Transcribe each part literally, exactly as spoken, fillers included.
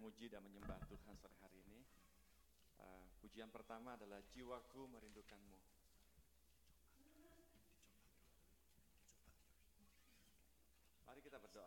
memuji dan menyembah Tuhan sore hari ini. Uh, pujian pertama adalah jiwaku merindukanmu. Mari kita berdoa.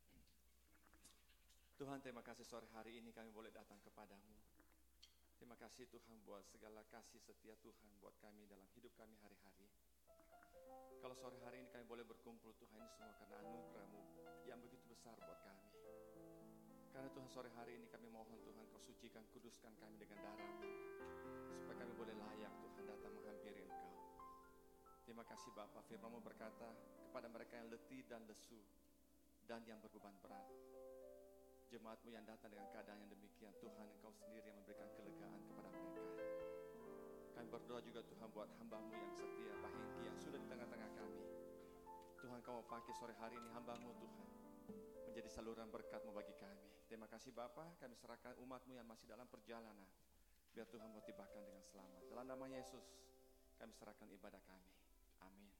Tuhan, terima kasih sore hari ini kami boleh datang kepadamu. Terima kasih Tuhan buat segala kasih setia Tuhan buat kami dalam hidup kami hari-hari. Kalau sore hari ini kami boleh berkumpul Tuhan, ini semua karena anugerah-Mu yang begitu besar buat kami. Karena Tuhan sore hari ini kami mohon Tuhan Kau sucikan, kuduskan kami dengan darah-Mu, supaya kami boleh layak Tuhan datang menghampiri Engkau. Terima kasih Bapa, firman-Mu berkata kepada mereka yang letih dan lesu dan yang berbeban berat, jemaat-Mu yang datang dengan keadaan yang demikian, Tuhan Engkau sendiri yang memberikan kelegaan kepada mereka. Kami berdoa juga Tuhan buat hamba-Mu yang setia, Pak Hengki yang sudah di tengah-tengah kami. Tuhan Kau mau pakai sore hari ini hamba-Mu Tuhan, menjadi saluran berkat-Mu bagi kami. Terima kasih Bapa, kami serahkan umat-Mu yang masih dalam perjalanan, biar Tuhan mau tibakan dengan selamat. Dalam nama Yesus, kami serahkan ibadah kami. Amin.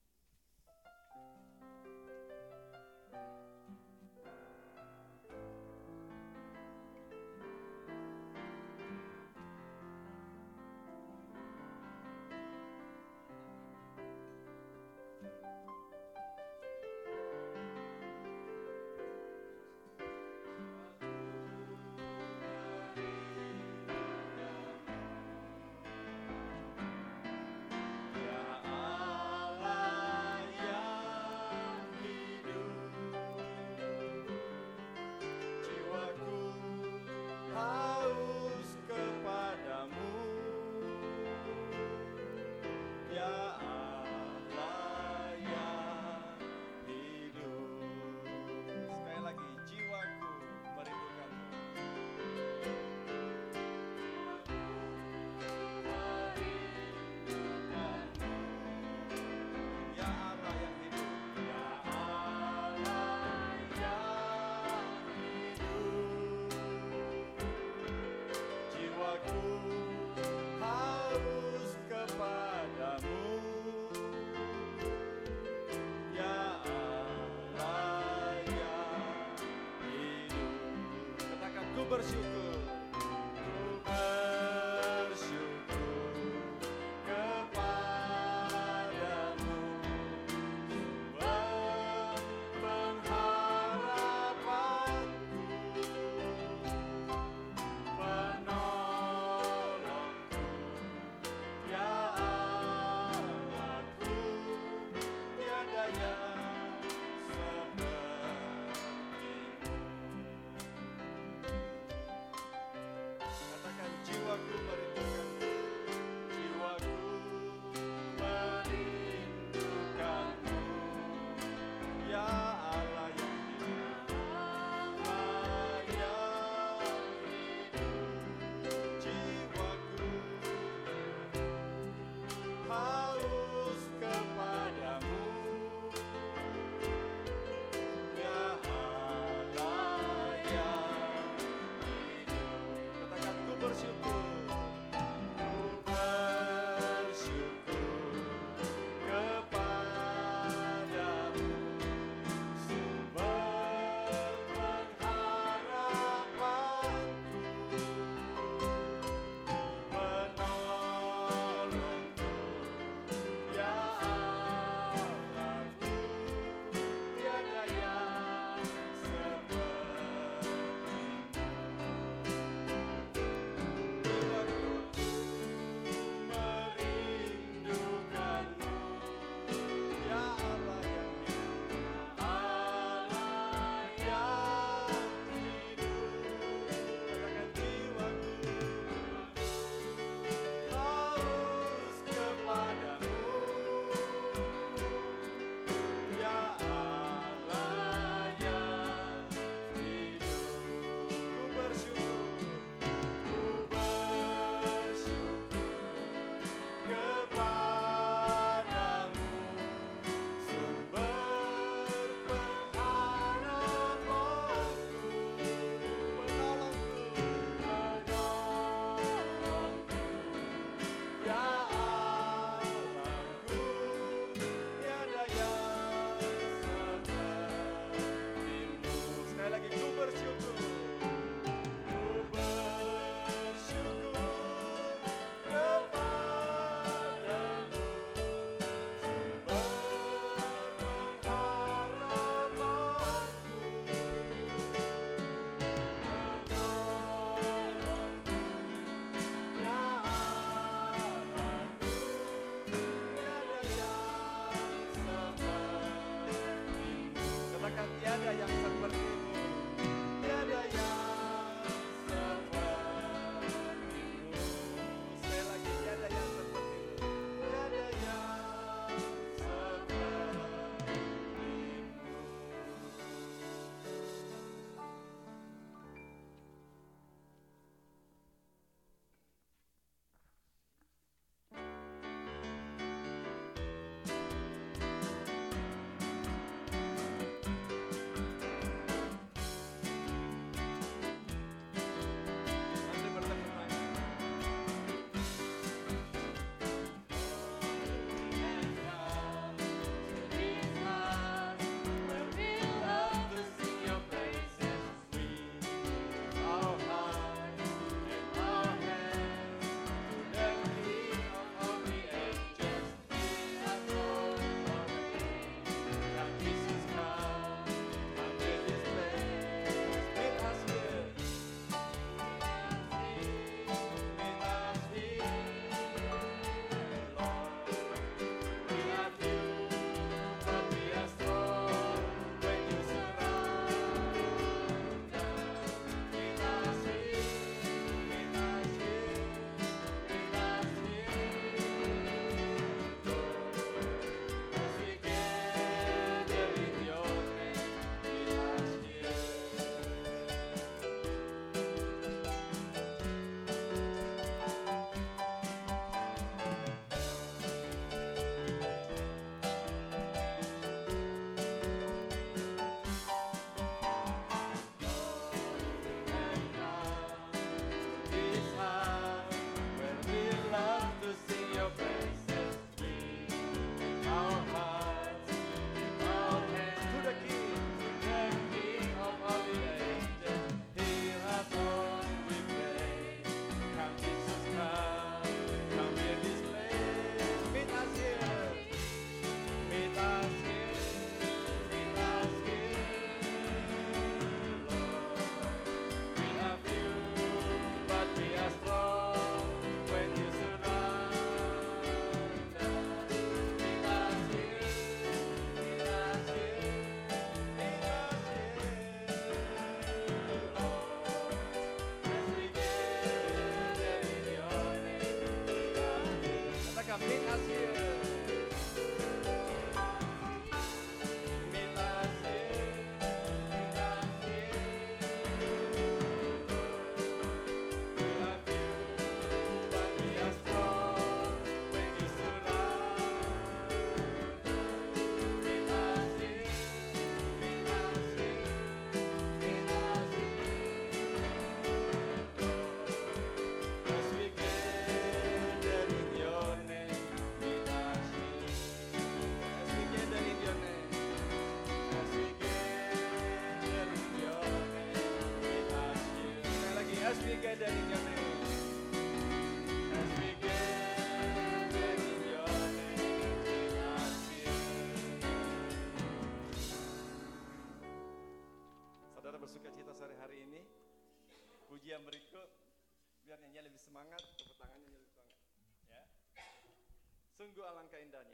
Bersukacita sore hari ini. Pujian berikut biar nyanyi lebih semangat, tepuk tangannya lebih semangat. Ya. Sungguh alangkah indahnya.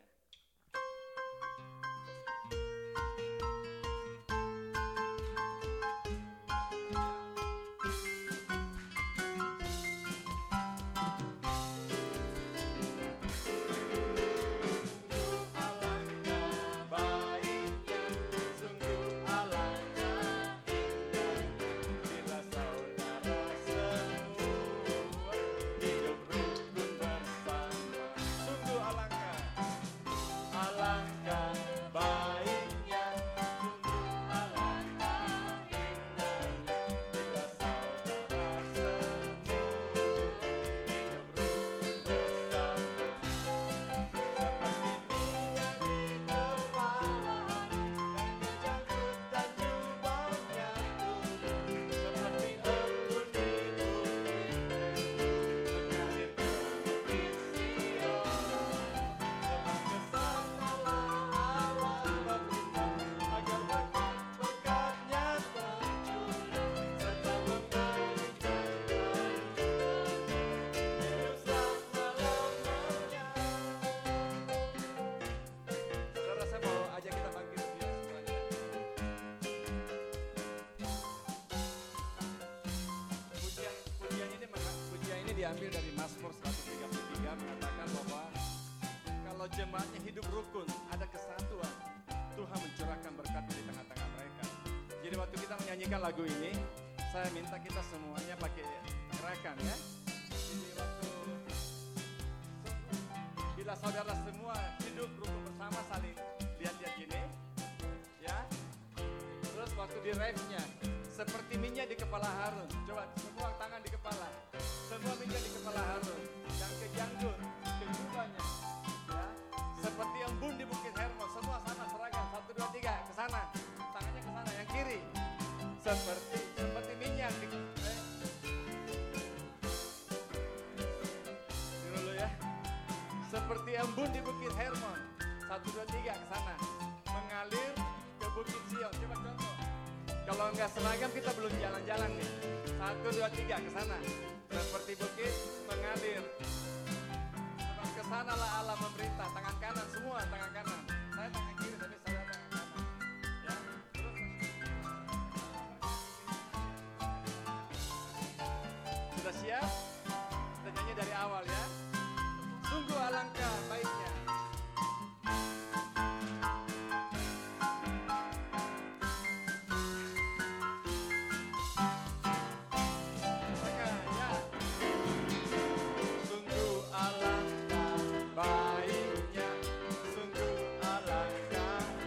Diambil dari Mazmur seratus tiga puluh tiga mengatakan bahwa kalau jemaatnya hidup rukun, ada kesatuan, Tuhan mencurahkan berkat di tengah-tengah mereka. Jadi waktu kita menyanyikan lagu ini, saya minta kita semuanya pakai gerakan ya. Jadi waktu bila saudara semua hidup rukun bersama saling lihat-lihat gini, ya. Terus waktu di refnya, seperti minyak di kepala Harun. Coba semua tangan di kepala. Semua minyak di kepala Harun. Yang ke janggut, ke jubahnya. Ya. Seperti embun di Bukit Hermon. Semua sama seragam. Satu, dua, tiga. Ke sana. Tangannya ke sana. Yang kiri. Seperti seperti minyak di eh. Dulu ya. Seperti embun di Bukit Hermon. Satu, dua, tiga. Ke sana. Mengalir ke Bukit Sion. Coba contoh. Kalau nggak seragam kita belum jalan-jalan nih. Satu, dua, tiga, ke sana. Seperti bukit mengalir. Ke sana lah Allah memerintah. Tangan kanan semua, tangan kanan. Saya tangan kiri, tapi saya tangan kanan. Ya, terus. Sudah siap? Kita nyanyi dari awal ya. Sungguh alangkah baiknya. Baiknya, sungguh alangkah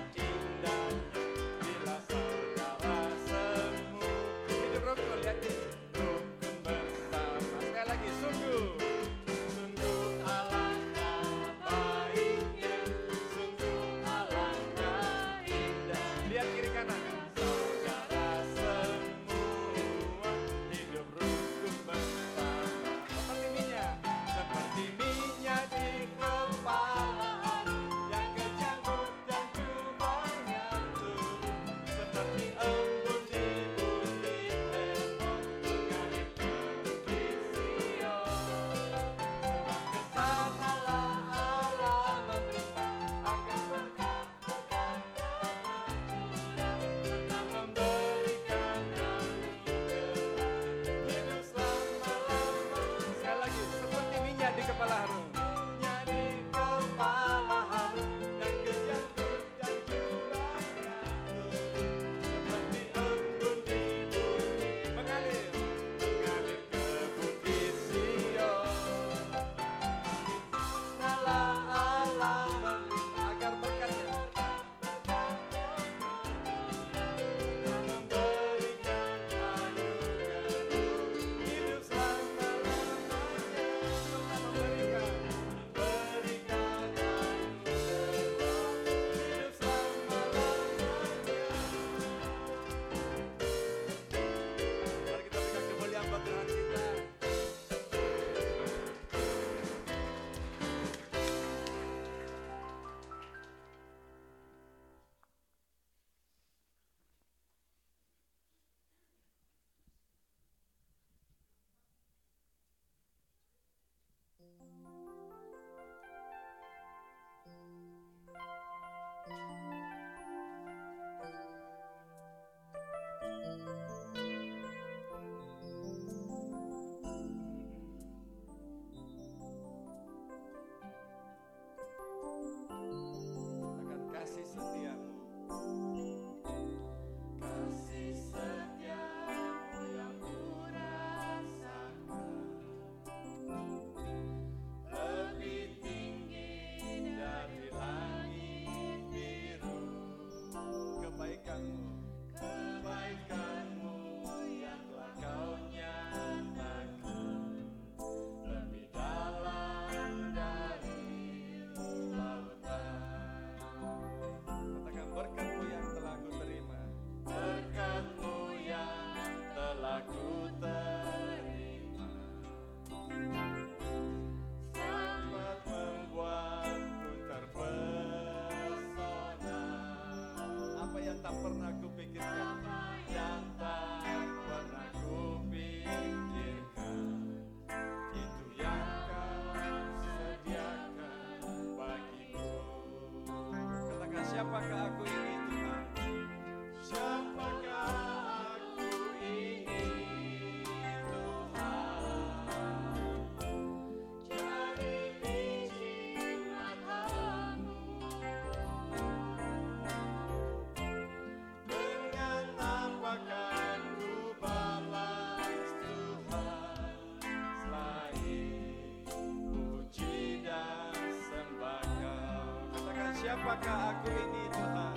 Siapakah aku ini Tuhan?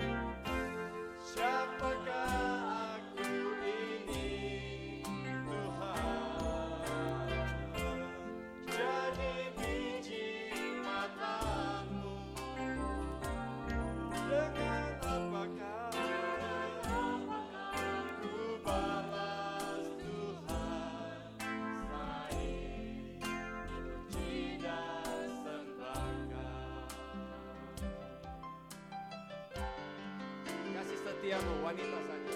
Siapakah aku ini Tuhan? Jadi biji matamu. Dengan apakah ku balas Tuhan selain puji dan sembahkan. Kasih setiamu wanita saja.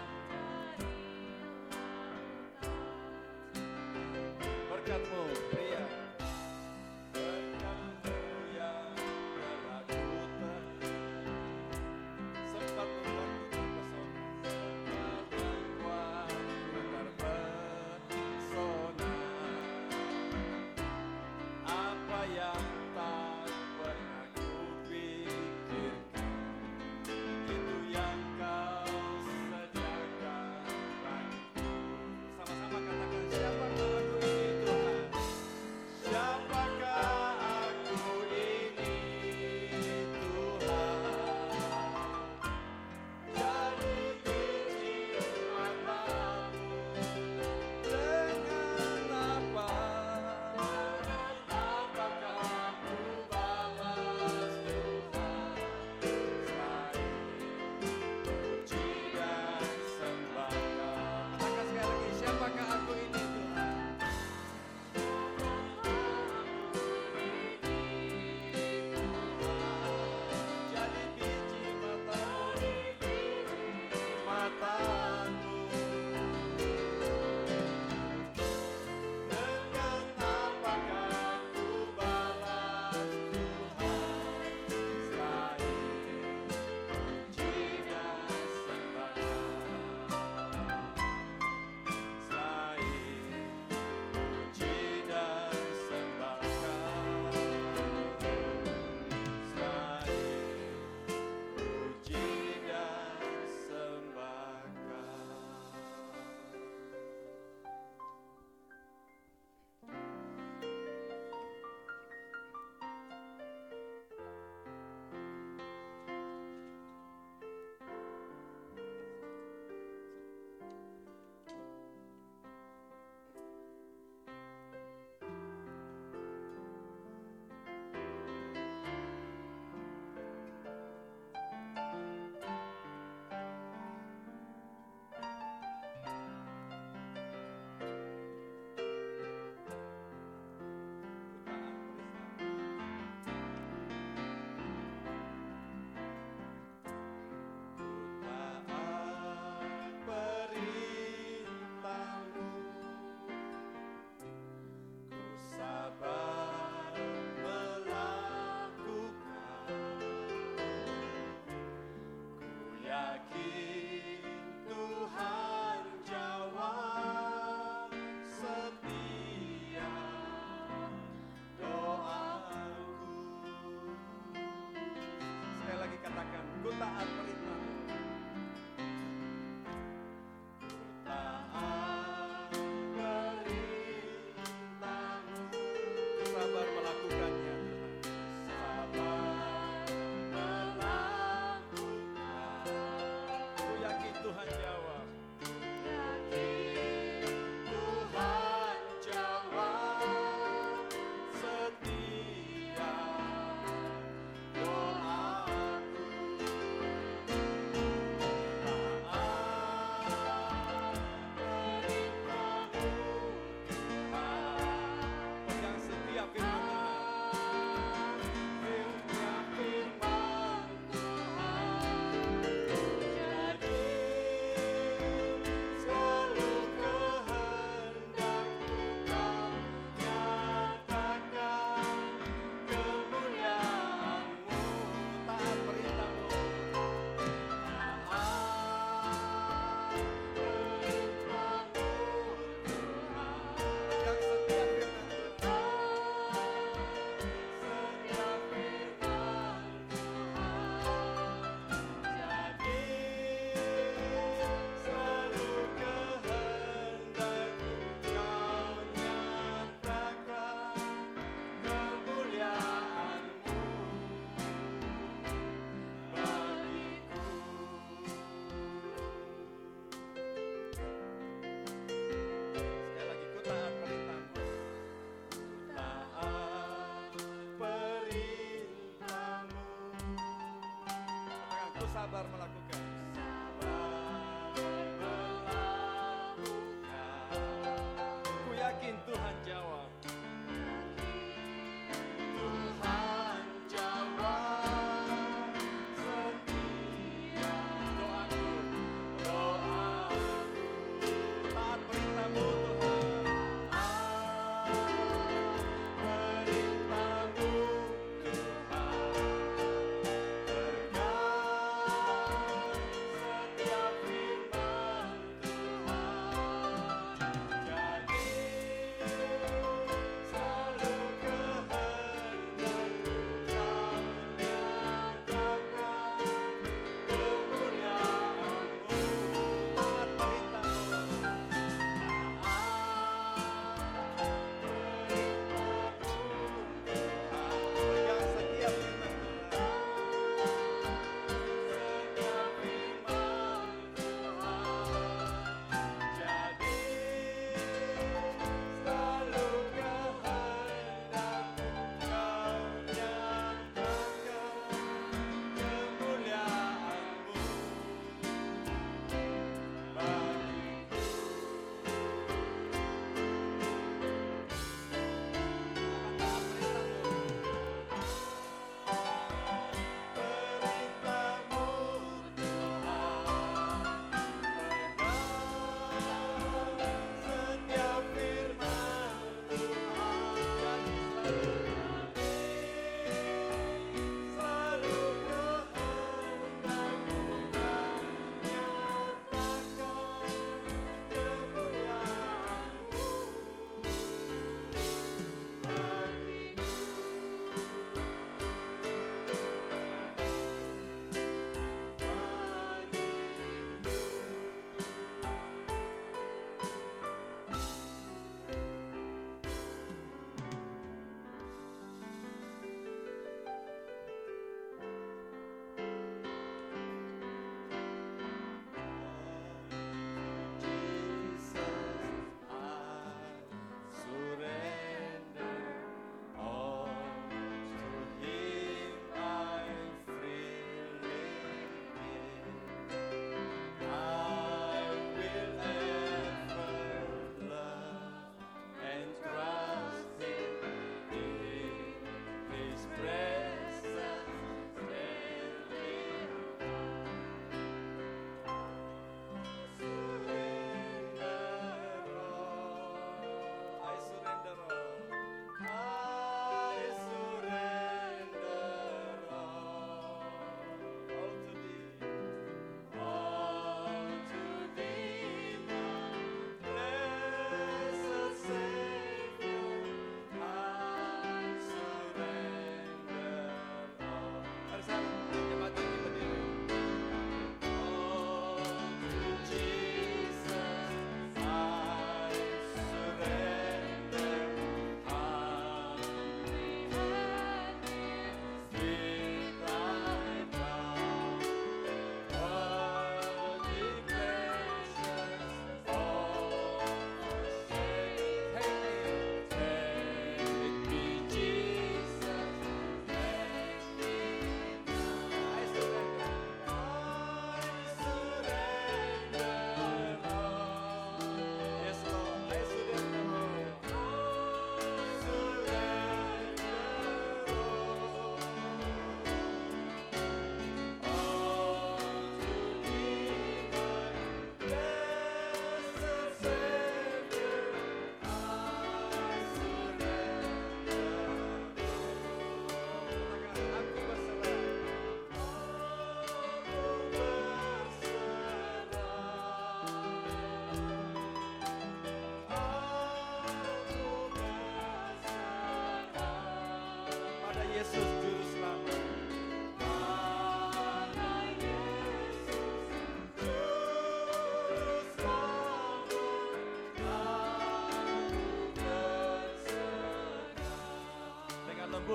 Berkatmu, pria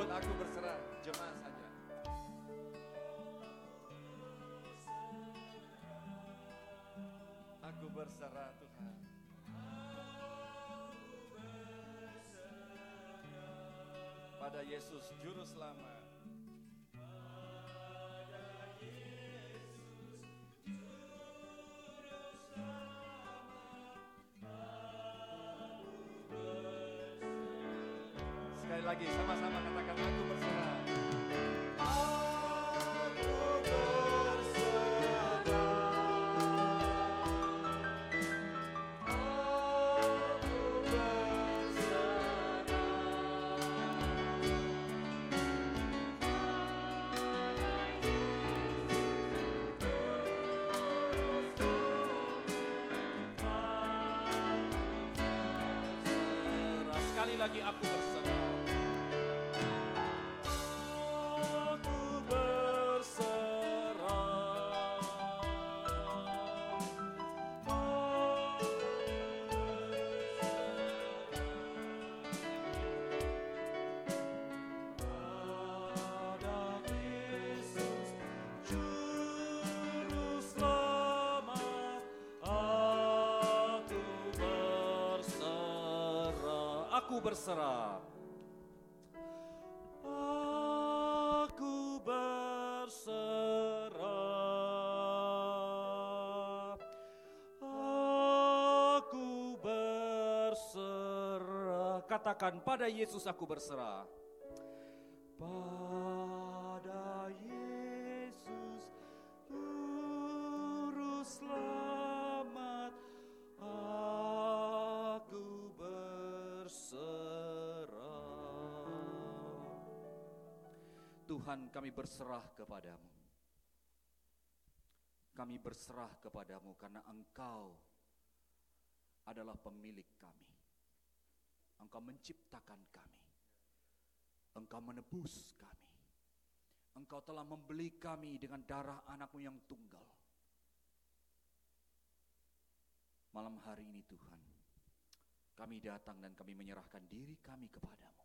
Tuhan, aku berserah. Jemaat saja. Aku berserah Tuhan. Pada Yesus Juru Selamat. Sekali lagi sama-sama katakan aku berserah. Sekali lagi aku berserah. Aku berserah. Pada Yesus Juru Selamat, aku berserah. Aku berserah. Aku berserah. Aku berserah. Katakan, pada Yesus aku berserah. Pada Yesus Juru Selamat, aku berserah. Tuhan, kami berserah kepadamu. Kami berserah kepadamu karena Engkau adalah pemilik kami. Engkau menciptakan kami. Engkau menebus kami. Engkau telah membeli kami dengan darah anak-Mu yang tunggal. Malam hari ini Tuhan, kami datang dan kami menyerahkan diri kami kepadamu.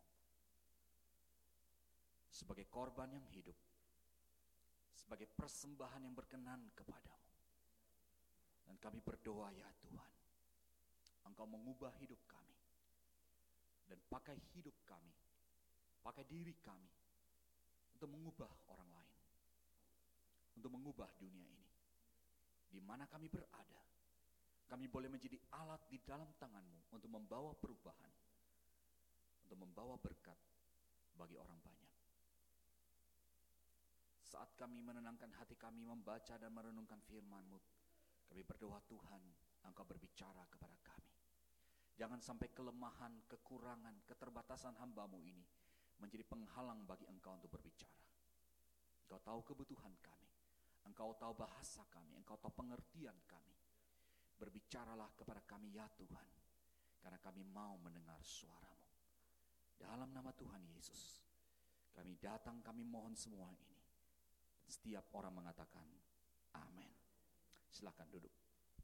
Sebagai korban yang hidup, sebagai persembahan yang berkenan kepadamu. Dan kami berdoa ya Tuhan, Engkau mengubah hidup kami. Dan pakai hidup kami, pakai diri kami untuk mengubah orang lain, untuk mengubah dunia ini. Di mana kami berada, kami boleh menjadi alat di dalam tangan-Mu untuk membawa perubahan, untuk membawa berkat bagi orang banyak. Saat kami menenangkan hati kami membaca dan merenungkan firman-Mu, kami berdoa Tuhan, Engkau berbicara kepada kami. Jangan sampai kelemahan, kekurangan, keterbatasan hamba-Mu ini menjadi penghalang bagi Engkau untuk berbicara. Engkau tahu kebutuhan kami, Engkau tahu bahasa kami, Engkau tahu pengertian kami. Berbicaralah kepada kami ya Tuhan, karena kami mau mendengar suara-Mu. Dalam nama Tuhan Yesus, kami datang, kami mohon semua ini. Setiap orang mengatakan amin. Silakan duduk.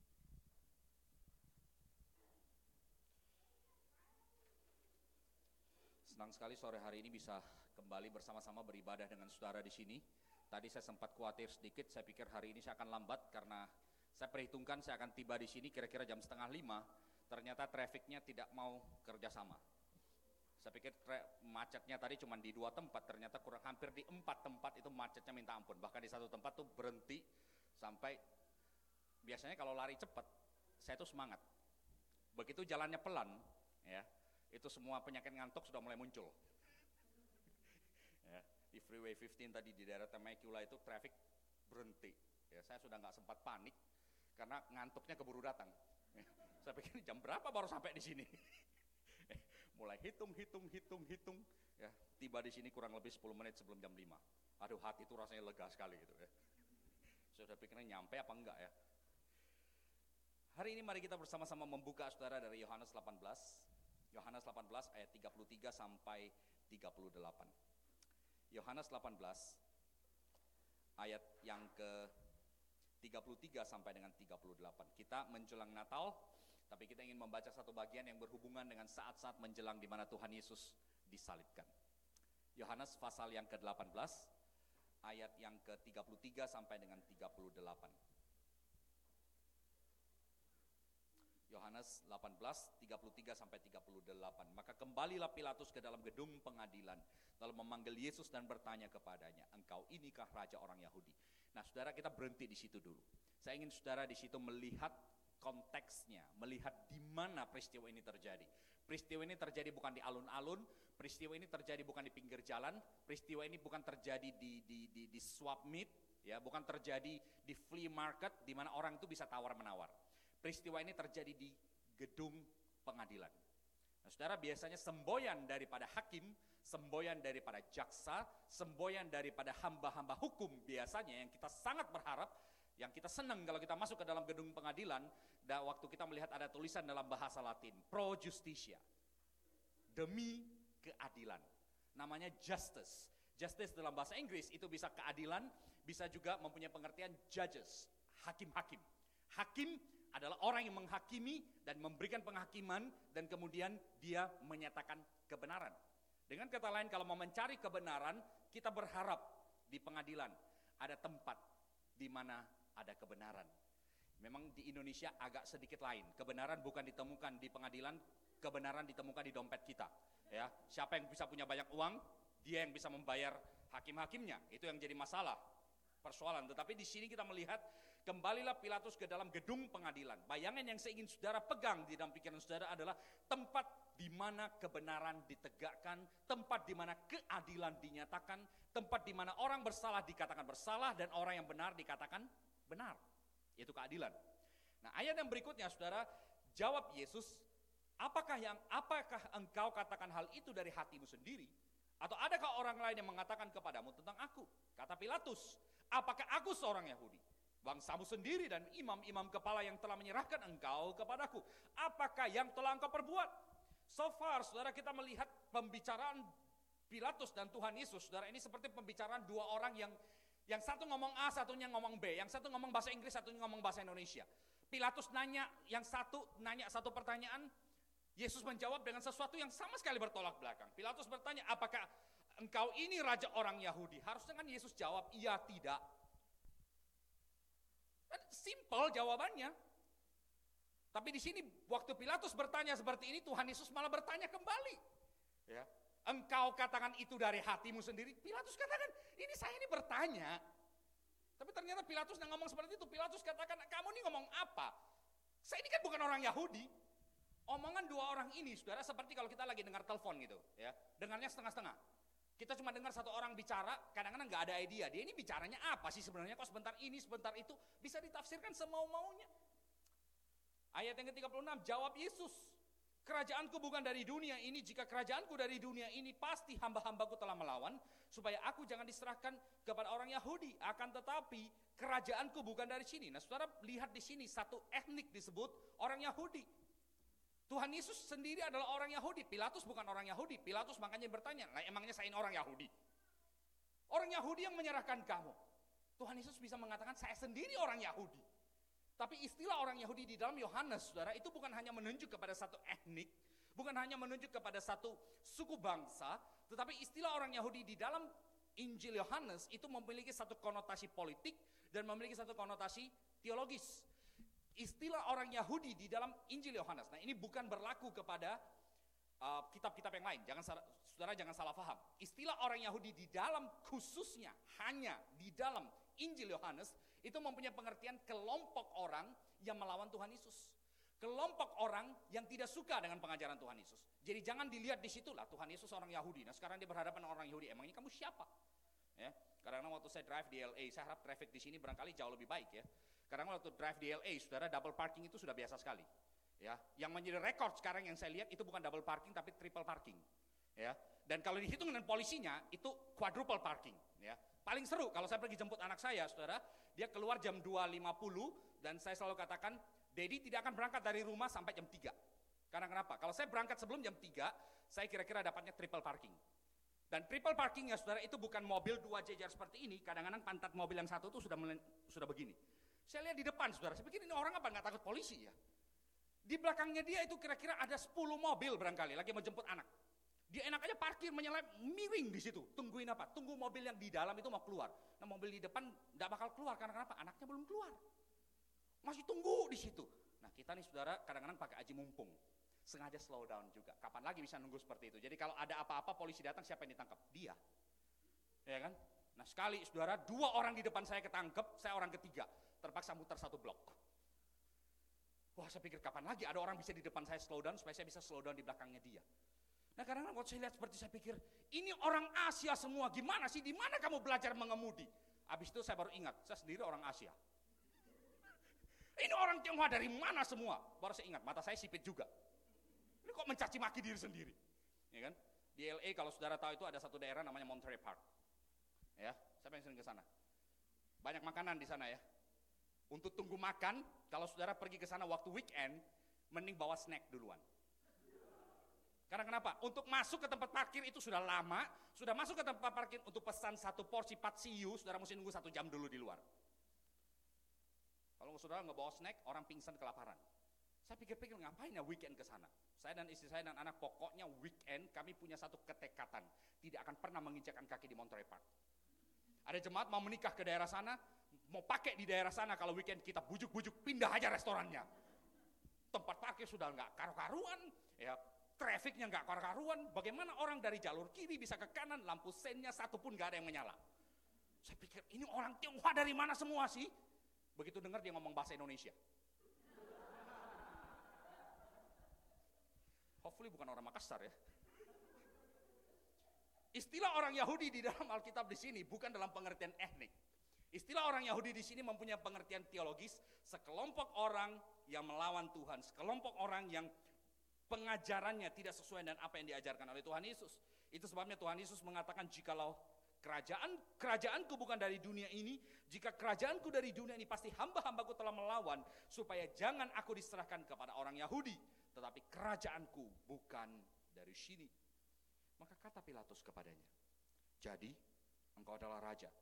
Senang sekali sore hari ini bisa kembali bersama-sama beribadah dengan saudara di sini. Tadi saya sempat khawatir sedikit, saya pikir hari ini saya akan lambat karena saya perhitungkan saya akan tiba di sini kira-kira jam setengah lima. Ternyata trafiknya tidak mau kerjasama. Saya pikir tra- macetnya tadi cuma di dua tempat, ternyata kurang hampir di empat tempat itu macetnya minta ampun. Bahkan di satu tempat tuh berhenti sampai, biasanya kalau lari cepat, saya tuh semangat. Begitu jalannya pelan, ya, itu semua penyakit ngantuk sudah mulai muncul. Ya, di Freeway lima belas tadi di daerah Temecula itu traffic berhenti. Ya, saya sudah nggak sempat panik karena ngantuknya keburu datang. Ya, saya pikir jam berapa baru sampai di sini. Mulai hitung, hitung, hitung, hitung, ya, tiba di sini kurang lebih sepuluh menit sebelum jam lima. Aduh, hati itu rasanya lega sekali gitu ya. Saya sudah pikirnya nyampe apa enggak ya. Hari ini mari kita bersama-sama membuka saudara dari Yohanes delapan belas. Yohanes delapan belas ayat tiga puluh tiga sampai tiga puluh delapan. Yohanes delapan belas ayat yang ke tiga puluh tiga sampai dengan tiga puluh delapan. Kita menjelang Natal, tapi kita ingin membaca satu bagian yang berhubungan dengan saat-saat menjelang di mana Tuhan Yesus disalibkan. Yohanes pasal yang ke delapan belas, ayat yang ke tiga puluh tiga sampai dengan tiga puluh delapan. Yohanes delapan belas, tiga puluh tiga sampai tiga puluh delapan. Maka kembalilah Pilatus ke dalam gedung pengadilan, lalu memanggil Yesus dan bertanya kepadanya, engkau inikah raja orang Yahudi? Nah, saudara, kita berhenti di situ dulu. Saya ingin saudara di situ melihat konteksnya, melihat di mana peristiwa ini terjadi. Peristiwa ini terjadi bukan di alun-alun, peristiwa ini terjadi bukan di pinggir jalan, peristiwa ini bukan terjadi di di di, di swap meet, ya, bukan terjadi di flea market di mana orang itu bisa tawar-menawar. Peristiwa ini terjadi di gedung pengadilan. Nah, saudara, biasanya semboyan daripada hakim, semboyan daripada jaksa, semboyan daripada hamba-hamba hukum biasanya yang kita sangat berharap, yang kita senang kalau kita masuk ke dalam gedung pengadilan, dan waktu kita melihat ada tulisan dalam bahasa Latin, pro justitia, demi keadilan. Namanya justice. Justice dalam bahasa Inggris itu bisa keadilan, bisa juga mempunyai pengertian judges, hakim-hakim. Hakim adalah orang yang menghakimi dan memberikan penghakiman dan kemudian dia menyatakan kebenaran. Dengan kata lain, kalau mau mencari kebenaran, kita berharap di pengadilan ada tempat di mana ada kebenaran. Memang di Indonesia agak sedikit lain. Kebenaran bukan ditemukan di pengadilan, kebenaran ditemukan di dompet kita. Ya, siapa yang bisa punya banyak uang, dia yang bisa membayar hakim-hakimnya. Itu yang jadi masalah, persoalan. Tetapi di sini kita melihat kembalilah Pilatus ke dalam gedung pengadilan. Bayangan yang saya ingin saudara pegang di dalam pikiran saudara adalah tempat di mana kebenaran ditegakkan, tempat di mana keadilan dinyatakan, tempat di mana orang bersalah dikatakan bersalah dan orang yang benar dikatakan benar. Itu keadilan. Nah, ayat yang berikutnya saudara, jawab Yesus, apakah yang apakah engkau katakan hal itu dari hatimu sendiri? Atau adakah orang lain yang mengatakan kepadamu tentang aku? Kata Pilatus, apakah aku seorang Yahudi? Bangsamu sendiri dan imam-imam kepala yang telah menyerahkan engkau kepadaku. Apakah yang telah engkau perbuat? So far, saudara, kita melihat pembicaraan Pilatus dan Tuhan Yesus. Saudara, ini seperti pembicaraan dua orang yang yang satu ngomong A, satunya ngomong B. Yang satu ngomong bahasa Inggris, satunya ngomong bahasa Indonesia. Pilatus nanya, yang satu nanya satu pertanyaan, Yesus menjawab dengan sesuatu yang sama sekali bertolak belakang. Pilatus bertanya, apakah engkau ini raja orang Yahudi? Harusnya kan Yesus jawab, iya, tidak. Simple jawabannya. Tapi di sini waktu Pilatus bertanya seperti ini, Tuhan Yesus malah bertanya kembali. Ya, engkau katakan itu dari hatimu sendiri. Pilatus katakan, ini saya ini bertanya. Tapi ternyata Pilatus yang ngomong seperti itu. Pilatus katakan, kamu ini ngomong apa? Saya ini kan bukan orang Yahudi. Omongan dua orang ini, saudara, seperti kalau kita lagi dengar telepon gitu, ya, dengarnya setengah-setengah. Kita cuma dengar satu orang bicara, kadang-kadang nggak ada idea. Dia ini bicaranya apa sih sebenarnya? Kok sebentar ini, sebentar itu, bisa ditafsirkan semau-maunya. Ayat yang ke tiga puluh enam, jawab Yesus, kerajaanku bukan dari dunia ini. Jika kerajaanku dari dunia ini, pasti hamba-hambaku telah melawan, supaya aku jangan diserahkan kepada orang Yahudi. Akan tetapi, kerajaanku bukan dari sini. Nah, saudara lihat di sini, satu etnik disebut orang Yahudi. Tuhan Yesus sendiri adalah orang Yahudi. Pilatus bukan orang Yahudi. Pilatus makanya bertanya, lah emangnya saya ini orang Yahudi? Orang Yahudi yang menyerahkan kamu. Tuhan Yesus bisa mengatakan, saya sendiri orang Yahudi. Tapi istilah orang Yahudi di dalam Yohanes, saudara, itu bukan hanya menunjuk kepada satu etnik, bukan hanya menunjuk kepada satu suku bangsa, tetapi istilah orang Yahudi di dalam Injil Yohanes itu memiliki satu konotasi politik dan memiliki satu konotasi teologis. Istilah orang Yahudi di dalam Injil Yohanes. Nah, ini bukan berlaku kepada uh, kitab-kitab yang lain. Jangan saudara jangan salah paham. Istilah orang Yahudi di dalam khususnya hanya di dalam Injil Yohanes itu mempunyai pengertian kelompok orang yang melawan Tuhan Yesus. Kelompok orang yang tidak suka dengan pengajaran Tuhan Yesus. Jadi jangan dilihat di situlah Tuhan Yesus orang Yahudi. Nah, sekarang dia berhadapan dengan orang Yahudi. Emangnya kamu siapa? Ya, karena waktu saya drive di L A, saya harap traffic di sini barangkali jauh lebih baik ya. Karena waktu drive di L A, saudara, double parking itu sudah biasa sekali. Ya, yang menjadi rekor sekarang yang saya lihat itu bukan double parking tapi triple parking. Ya, dan kalau dihitung dengan polisinya itu quadruple parking. Ya, paling seru kalau saya pergi jemput anak saya, saudara, dia keluar jam dua lima puluh dan saya selalu katakan, Dedi tidak akan berangkat dari rumah sampai jam tiga. Karena kenapa? Kalau saya berangkat sebelum jam tiga, saya kira-kira dapatnya triple parking. Dan triple parking ya saudara, itu bukan mobil dua jejer seperti ini. Kadang-kadang pantat mobil yang satu itu sudah melen- sudah begini. Saya lihat di depan saudara, saya pikir ini orang apa nggak takut polisi ya. Di belakangnya dia itu kira-kira ada sepuluh mobil barangkali lagi mau jemput anak. Dia enak aja parkir menyelip, miring di situ. Tungguin apa? Tunggu mobil yang di dalam itu mau keluar. Nah mobil di depan nggak bakal keluar karena kenapa? Anaknya belum keluar. Masih tunggu di situ. Nah kita nih saudara kadang-kadang pakai aji mumpung. Sengaja slow down juga. Kapan lagi bisa nunggu seperti itu? Jadi kalau ada apa-apa polisi datang siapa yang ditangkap? Dia. Ya kan? Nah sekali saudara dua orang di depan saya ketangkep, saya orang ketiga. Terpaksa muter satu blok. Wah saya pikir kapan lagi ada orang bisa di depan saya slow down supaya saya bisa slow down di belakangnya dia. Nah kadang-kadang waktu saya lihat seperti saya pikir, ini orang Asia semua, gimana sih, di mana kamu belajar mengemudi? Habis itu saya baru ingat, saya sendiri orang Asia. Ini orang Tionghoa dari mana semua? Baru saya ingat, mata saya sipit juga. Ini kok mencaci maki diri sendiri? Ya kan? Di L A kalau saudara tahu itu ada satu daerah namanya Monterey Park. Ya, siapa yang sering ke sana? Banyak makanan di sana ya. Untuk tunggu makan, kalau saudara pergi ke sana waktu weekend, mending bawa snack duluan. Karena kenapa? Untuk masuk ke tempat parkir itu sudah lama, sudah masuk ke tempat parkir untuk pesan satu porsi patsiu, saudara mesti nunggu satu jam dulu di luar. Kalau saudara nggak bawa snack, orang pingsan kelaparan. Saya pikir-pikir ngapain ya weekend ke sana? Saya dan istri saya dan anak pokoknya weekend kami punya satu ketekatan, tidak akan pernah menginjakkan kaki di Monterey Park. Ada jemaat mau menikah ke daerah sana, mau pakai di daerah sana kalau weekend kita bujuk-bujuk pindah aja restorannya. Tempat parkir sudah nggak karu-karuan, ya. Trafiknya nggak karu-karuan, bagaimana orang dari jalur kiri bisa ke kanan, lampu sennya satu pun nggak ada yang menyala. Saya pikir ini orang Tionghoa dari mana semua sih? Begitu dengar dia ngomong bahasa Indonesia. Hopefully bukan orang Makassar ya. Istilah orang Yahudi di dalam Alkitab di sini bukan dalam pengertian etnik. Istilah orang Yahudi di sini mempunyai pengertian teologis, sekelompok orang yang melawan Tuhan, sekelompok orang yang pengajarannya tidak sesuai dengan apa yang diajarkan oleh Tuhan Yesus. Itu sebabnya Tuhan Yesus mengatakan jikalau kerajaan kerajaanku bukan dari dunia ini, jika kerajaanku dari dunia ini pasti hamba-hambaku telah melawan supaya jangan aku diserahkan kepada orang Yahudi, tetapi kerajaanku bukan dari sini. Maka kata Pilatus kepadanya, jadi engkau adalah raja.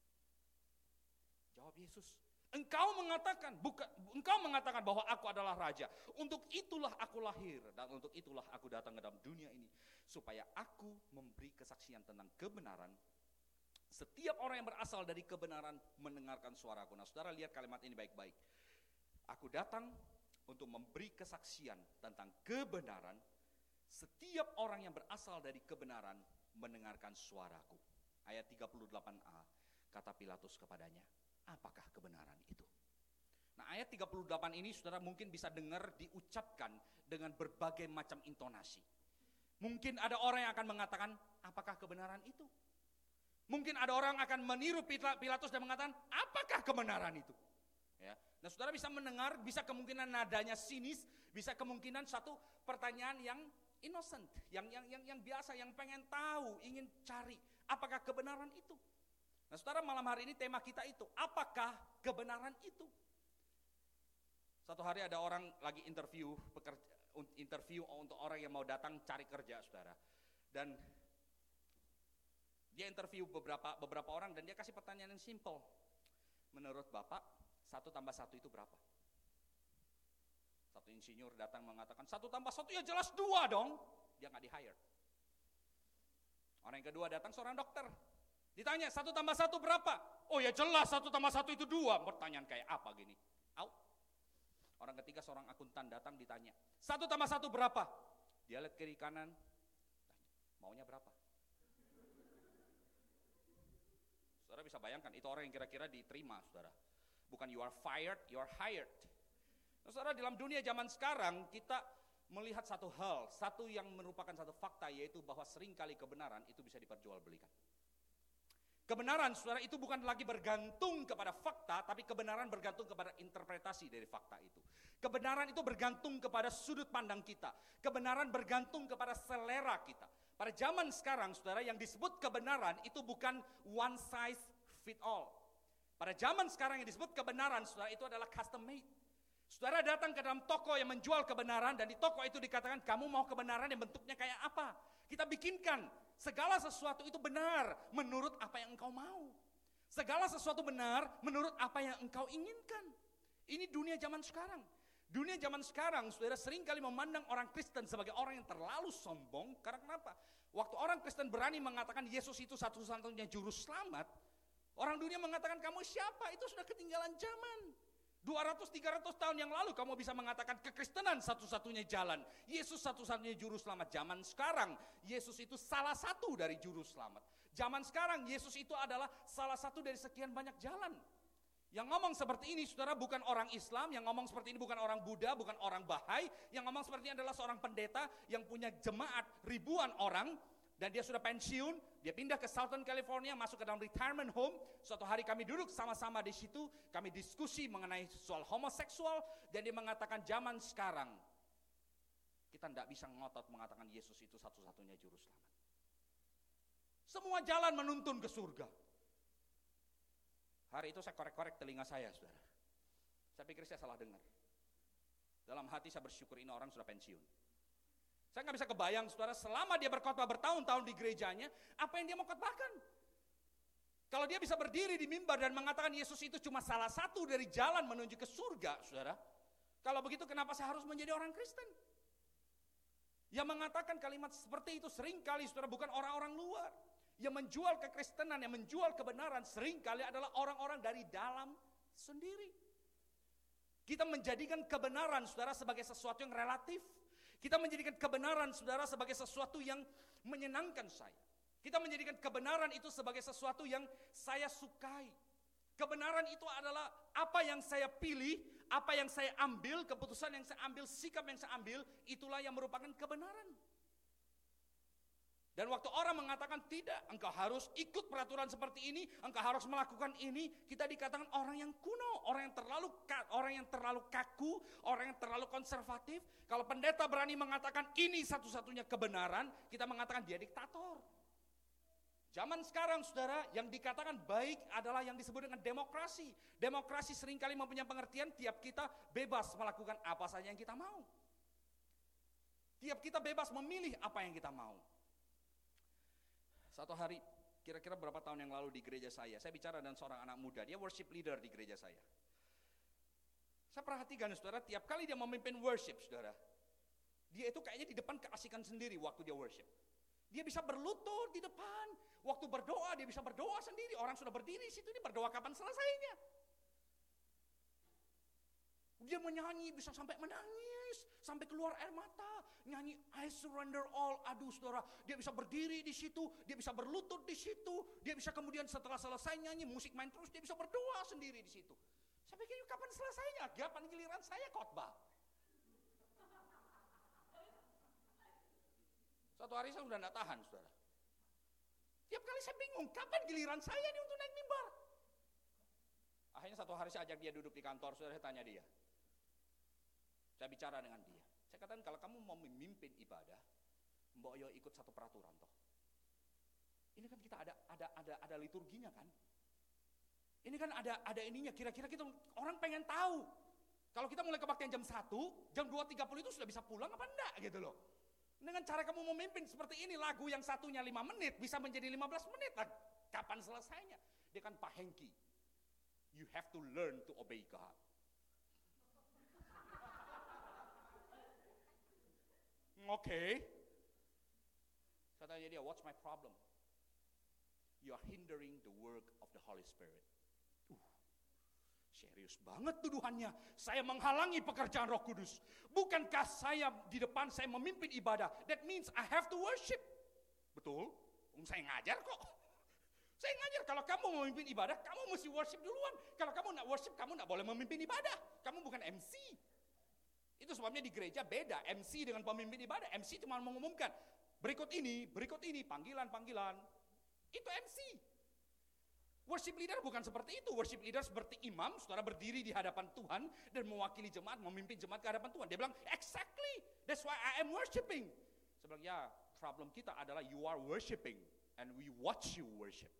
Jawab Yesus, engkau mengatakan bukan, engkau mengatakan bahwa aku adalah raja. Untuk itulah aku lahir dan untuk itulah aku datang ke dalam dunia ini supaya aku memberi kesaksian tentang kebenaran. Setiap orang yang berasal dari kebenaran mendengarkan suaraku. Nah, saudara lihat kalimat ini baik-baik. Aku datang untuk memberi kesaksian tentang kebenaran. Setiap orang yang berasal dari kebenaran mendengarkan suaraku. Ayat tiga puluh delapan a, kata Pilatus kepadanya, apakah kebenaran itu? Nah ayat tiga puluh delapan ini saudara mungkin bisa dengar diucapkan dengan berbagai macam intonasi. Mungkin ada orang yang akan mengatakan, apakah kebenaran itu? Mungkin ada orang akan meniru Pilatus dan mengatakan, apakah kebenaran itu? Ya. Nah saudara bisa mendengar, bisa kemungkinan nadanya sinis, bisa kemungkinan satu pertanyaan yang innocent, yang yang yang yang biasa, yang pengen tahu, ingin cari, apakah kebenaran itu? Nah saudara malam hari ini tema kita itu, apakah kebenaran itu? Satu hari ada orang lagi interview, pekerja, interview untuk orang yang mau datang cari kerja saudara. Dan dia interview beberapa beberapa orang dan dia kasih pertanyaan yang simple. Menurut Bapak, satu tambah satu itu berapa? Satu insinyur datang mengatakan, satu tambah satu ya jelas dua dong. Dia nggak di-hire. Orang yang kedua datang seorang dokter. Ditanya, satu tambah satu berapa? Oh ya jelas, satu tambah satu itu dua. Pertanyaan kayak apa gini? Au. Orang ketiga seorang akuntan datang ditanya, satu tambah satu berapa? Dia lihat kiri kanan, maunya berapa? Saudara bisa bayangkan, itu orang yang kira-kira diterima, saudara. Bukan you are fired, you are hired. Nah, saudara, dalam dunia zaman sekarang, kita melihat satu hal, satu yang merupakan satu fakta, yaitu bahwa seringkali kebenaran itu bisa diperjualbelikan. Kebenaran, saudara, itu bukan lagi bergantung kepada fakta, tapi kebenaran bergantung kepada interpretasi dari fakta itu. Kebenaran itu bergantung kepada sudut pandang kita. Kebenaran bergantung kepada selera kita. Pada zaman sekarang, saudara, yang disebut kebenaran itu bukan one size fit all. Pada zaman sekarang yang disebut kebenaran, saudara, itu adalah custom made. Saudara datang ke dalam toko yang menjual kebenaran, dan di toko itu dikatakan, kamu mau kebenaran yang bentuknya kayak apa? Kita bikinkan. Segala sesuatu itu benar menurut apa yang engkau mau. Segala sesuatu benar menurut apa yang engkau inginkan. Ini dunia zaman sekarang. Dunia zaman sekarang, saudara, seringkali memandang orang Kristen sebagai orang yang terlalu sombong. Karena kenapa? Waktu orang Kristen berani mengatakan Yesus itu satu-satunya juru selamat, orang dunia mengatakan kamu siapa? Itu sudah ketinggalan zaman. dua ratus tiga ratus tahun yang lalu kamu bisa mengatakan kekristenan satu-satunya jalan. Yesus satu-satunya juru selamat. Zaman sekarang Yesus itu salah satu dari juru selamat. Zaman sekarang Yesus itu adalah salah satu dari sekian banyak jalan. Yang ngomong seperti ini saudara bukan orang Islam, yang ngomong seperti ini bukan orang Buddha, bukan orang Bahai, yang ngomong seperti ini adalah seorang pendeta yang punya jemaat ribuan orang dan dia sudah pensiun, dia pindah ke Southern California, masuk ke dalam retirement home. Suatu hari kami duduk sama-sama di situ, kami diskusi mengenai soal homoseksual dan dia mengatakan zaman sekarang kita tidak bisa ngotot mengatakan Yesus itu satu-satunya juru selamat. Semua jalan menuntun ke surga. Hari itu saya korek-korek telinga saya, saudara. Saya pikir saya salah dengar. Dalam hati saya bersyukur ini orang sudah pensiun. Saya nggak bisa kebayang, saudara, selama dia berkhotbah bertahun-tahun di gerejanya, apa yang dia mau khotbahkan? Kalau dia bisa berdiri di mimbar dan mengatakan Yesus itu cuma salah satu dari jalan menuju ke surga, saudara. Kalau begitu kenapa saya harus menjadi orang Kristen? Yang mengatakan kalimat seperti itu seringkali, saudara, bukan orang-orang luar. Yang menjual kekristenan, yang menjual kebenaran seringkali adalah orang-orang dari dalam sendiri. Kita menjadikan kebenaran, saudara, sebagai sesuatu yang relatif. Kita menjadikan kebenaran, saudara, sebagai sesuatu yang menyenangkan saya. Kita menjadikan kebenaran itu sebagai sesuatu yang saya sukai. Kebenaran itu adalah apa yang saya pilih, apa yang saya ambil, keputusan yang saya ambil, sikap yang saya ambil, itulah yang merupakan kebenaran. Dan waktu orang mengatakan tidak, engkau harus ikut peraturan seperti ini, engkau harus melakukan ini, kita dikatakan orang yang kuno, orang yang terlalu orang yang terlalu kaku, orang yang terlalu konservatif. Kalau pendeta berani mengatakan ini satu-satunya kebenaran, kita mengatakan dia diktator. Zaman sekarang, saudara, yang dikatakan baik adalah yang disebut dengan demokrasi. Demokrasi seringkali mempunyai pengertian tiap kita bebas melakukan apa saja yang kita mau. Tiap kita bebas memilih apa yang kita mau. Satu hari, kira-kira berapa tahun yang lalu di gereja saya, saya bicara dengan seorang anak muda, dia worship leader di gereja saya. Saya perhatikan, saudara, tiap kali dia memimpin worship, saudara, dia itu kayaknya di depan keasikan sendiri waktu dia worship. Dia bisa berlutut di depan, waktu berdoa dia bisa berdoa sendiri, orang sudah berdiri di situ, dia berdoa kapan selesainya. Dia menyanyi bisa sampai menangis, sampai keluar air mata, nyanyi I surrender all. Aduh, saudara, dia bisa berdiri di situ, dia bisa berlutut di situ, dia bisa kemudian setelah selesai nyanyi, musik main terus, dia bisa berdoa sendiri di situ. Saya pikir kapan selesainya? Kapan giliran saya khotbah? Suatu hari saya sudah tidak tahan, saudara. Tiap kali saya bingung, kapan giliran saya nih untuk naik mimbar? Akhirnya satu hari saya ajak dia duduk di kantor, saudara, saya tanya dia. Saya bicara dengan dia. Saya katakan kalau kamu mau memimpin ibadah, mbok yo ikut satu peraturan toh. Ini kan kita ada ada ada ada liturginya kan? Ini kan ada ada ininya. Kira-kira kita orang pengen tahu. Kalau kita mulai kebaktian jam satu, jam dua tiga puluh itu sudah bisa pulang apa enggak gitu loh. Dengan cara kamu memimpin seperti ini, lagu yang satunya lima menit bisa menjadi lima belas menit. Lah, kapan selesainya? Dia kan Pak Hengki. You have to learn to obey God. Oke. Okay. Saya tanya dia, what's my problem? You are hindering the work of the Holy Spirit. Uh, serius banget tuduhannya. Saya menghalangi pekerjaan Roh Kudus. Bukankah saya di depan saya memimpin ibadah? That means I have to worship. Betul? Saya ngajar kok. Saya ngajar kalau kamu memimpin ibadah, kamu mesti worship duluan. Kalau kamu nak worship, kamu nak boleh memimpin ibadah. Kamu bukan M C. Itu sebabnya di gereja beda, M C dengan pemimpin ibadah. M C cuma mengumumkan, berikut ini, berikut ini, panggilan-panggilan. Itu M C. Worship leader bukan seperti itu. Worship leader seperti imam, saudara berdiri di hadapan Tuhan dan mewakili jemaat, memimpin jemaat ke hadapan Tuhan. Dia bilang, exactly, that's why I am worshiping. Saya bilang, ya, problem kita adalah you are worshiping and we watch you worship.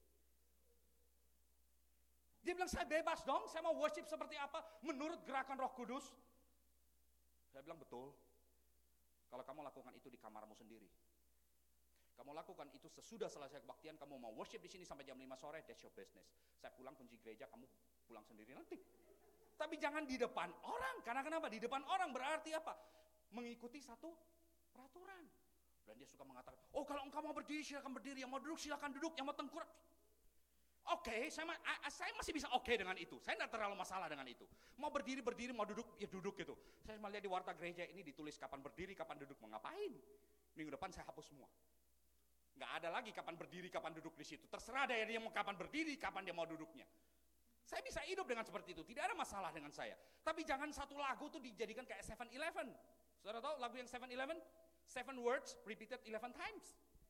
Dia bilang, saya bebas dong, saya mau worship seperti apa menurut gerakan Roh Kudus. Saya bilang, betul. Kalau kamu lakukan itu di kamarmu sendiri. Kamu lakukan itu sesudah selesai kebaktian, kamu mau worship di sini sampai jam lima sore, that's your business. Saya pulang kunci gereja, kamu pulang sendiri nanti. Tapi jangan di depan orang. Karena kenapa? Di depan orang berarti apa? Mengikuti satu peraturan. Dan dia suka mengatakan, oh kalau engkau mau berdiri silakan berdiri, yang mau duduk silakan duduk, yang mau tengkurap. Oke, okay, saya, saya masih bisa oke okay dengan itu. Saya tidak terlalu masalah dengan itu. Mau berdiri berdiri, mau duduk ya duduk gitu. Saya melihat di warta gereja ini ditulis kapan berdiri, kapan duduk, mau ngapain? Minggu depan saya hapus semua. Nggak ada lagi kapan berdiri, kapan duduk di situ. Terserah dia mau kapan berdiri, kapan dia mau duduknya. Saya bisa hidup dengan seperti itu, tidak ada masalah dengan saya. Tapi jangan satu lagu tuh dijadikan kayak seven eleven. Saudara tahu lagu yang seven eleven? Seven words repeated eleven times.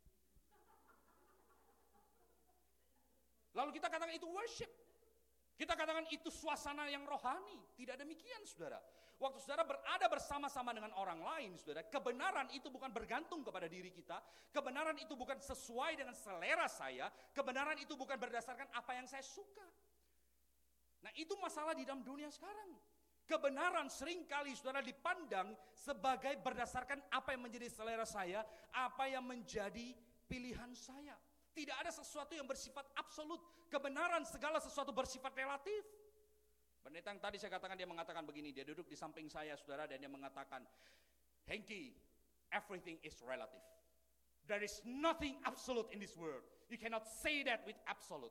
Lalu kita katakan itu worship. Kita katakan itu suasana yang rohani. Tidak demikian, saudara. Waktu saudara berada bersama-sama dengan orang lain, saudara, kebenaran itu bukan bergantung kepada diri kita. Kebenaran itu bukan sesuai dengan selera saya. Kebenaran itu bukan berdasarkan apa yang saya suka. Nah, itu masalah di dalam dunia sekarang. Kebenaran seringkali saudara dipandang sebagai berdasarkan apa yang menjadi selera saya, apa yang menjadi pilihan saya. Tidak ada sesuatu yang bersifat absolut. Kebenaran segala sesuatu bersifat relatif. Pendeta yang tadi saya katakan, dia mengatakan begini, dia duduk di samping saya saudara, dan dia mengatakan, Hengki, everything is relative. There is nothing absolute in this world. You cannot say that with absolute.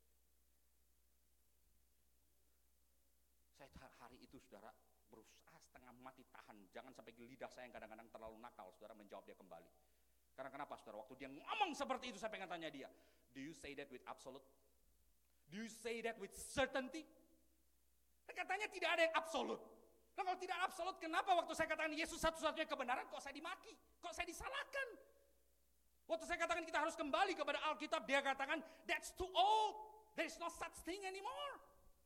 Saya hari itu saudara berusaha setengah mati tahan, jangan sampai lidah saya yang kadang-kadang terlalu nakal, saudara, menjawab dia kembali. Karena kenapa saudara, waktu dia ngomong seperti itu saya pengen tanya dia, do you say that with absolute? Do you say that with certainty? Dan katanya tidak ada yang absolut. Nah, kalau tidak absolut, kenapa waktu saya katakan Yesus satu-satunya kebenaran, kok saya dimaki? Kok saya disalahkan? Waktu saya katakan kita harus kembali kepada Alkitab, dia katakan that's too old, there is no such thing anymore.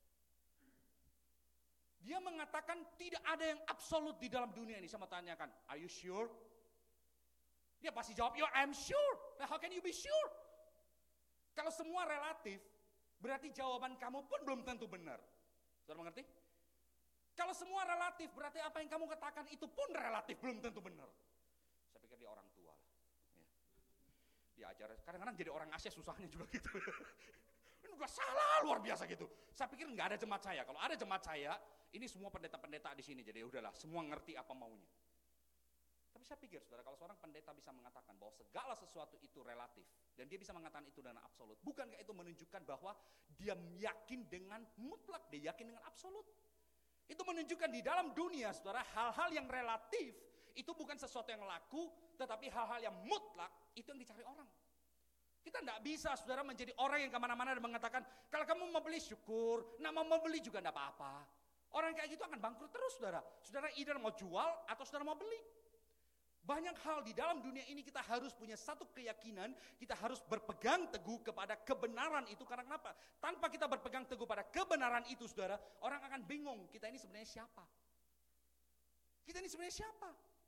Dia mengatakan tidak ada yang absolut di dalam dunia ini. Saya mau tanyakan, are you sure? Dia pasti jawab, yo, I'm sure. Nah, how can you be sure? Kalau semua relatif, berarti jawaban kamu pun belum tentu benar. Saudara mengerti? Kalau semua relatif, berarti apa yang kamu katakan itu pun relatif, belum tentu benar. Saya pikir dia orang tua lah. Ya. Diajar, kadang-kadang jadi orang Asia susahnya juga gitu. Ini udah salah luar biasa gitu. Saya pikir nggak ada jemaat saya. Kalau ada jemaat saya, ini semua pendeta-pendeta di sini. Jadi udahlah, semua ngerti apa maunya. Tapi saya pikir, saudara, kalau seorang pendeta bisa mengatakan bahwa segala sesuatu itu relatif, dan dia bisa mengatakan itu dengan absolut, bukankah itu menunjukkan bahwa dia yakin dengan mutlak, dia yakin dengan absolut? Itu menunjukkan di dalam dunia, saudara, hal-hal yang relatif, itu bukan sesuatu yang laku, tetapi hal-hal yang mutlak, itu yang dicari orang. Kita tidak bisa, saudara, menjadi orang yang kemana-mana dan mengatakan, kalau kamu mau beli syukur, nah mau beli juga tidak apa-apa. Orang kayak gitu akan bangkrut terus, saudara. Saudara either mau jual atau saudara mau beli. Banyak hal di dalam dunia ini kita harus punya satu keyakinan, kita harus berpegang teguh kepada kebenaran itu. Karena kenapa? Tanpa kita berpegang teguh pada kebenaran itu, saudara, orang akan bingung, kita ini sebenarnya siapa? Kita ini sebenarnya siapa?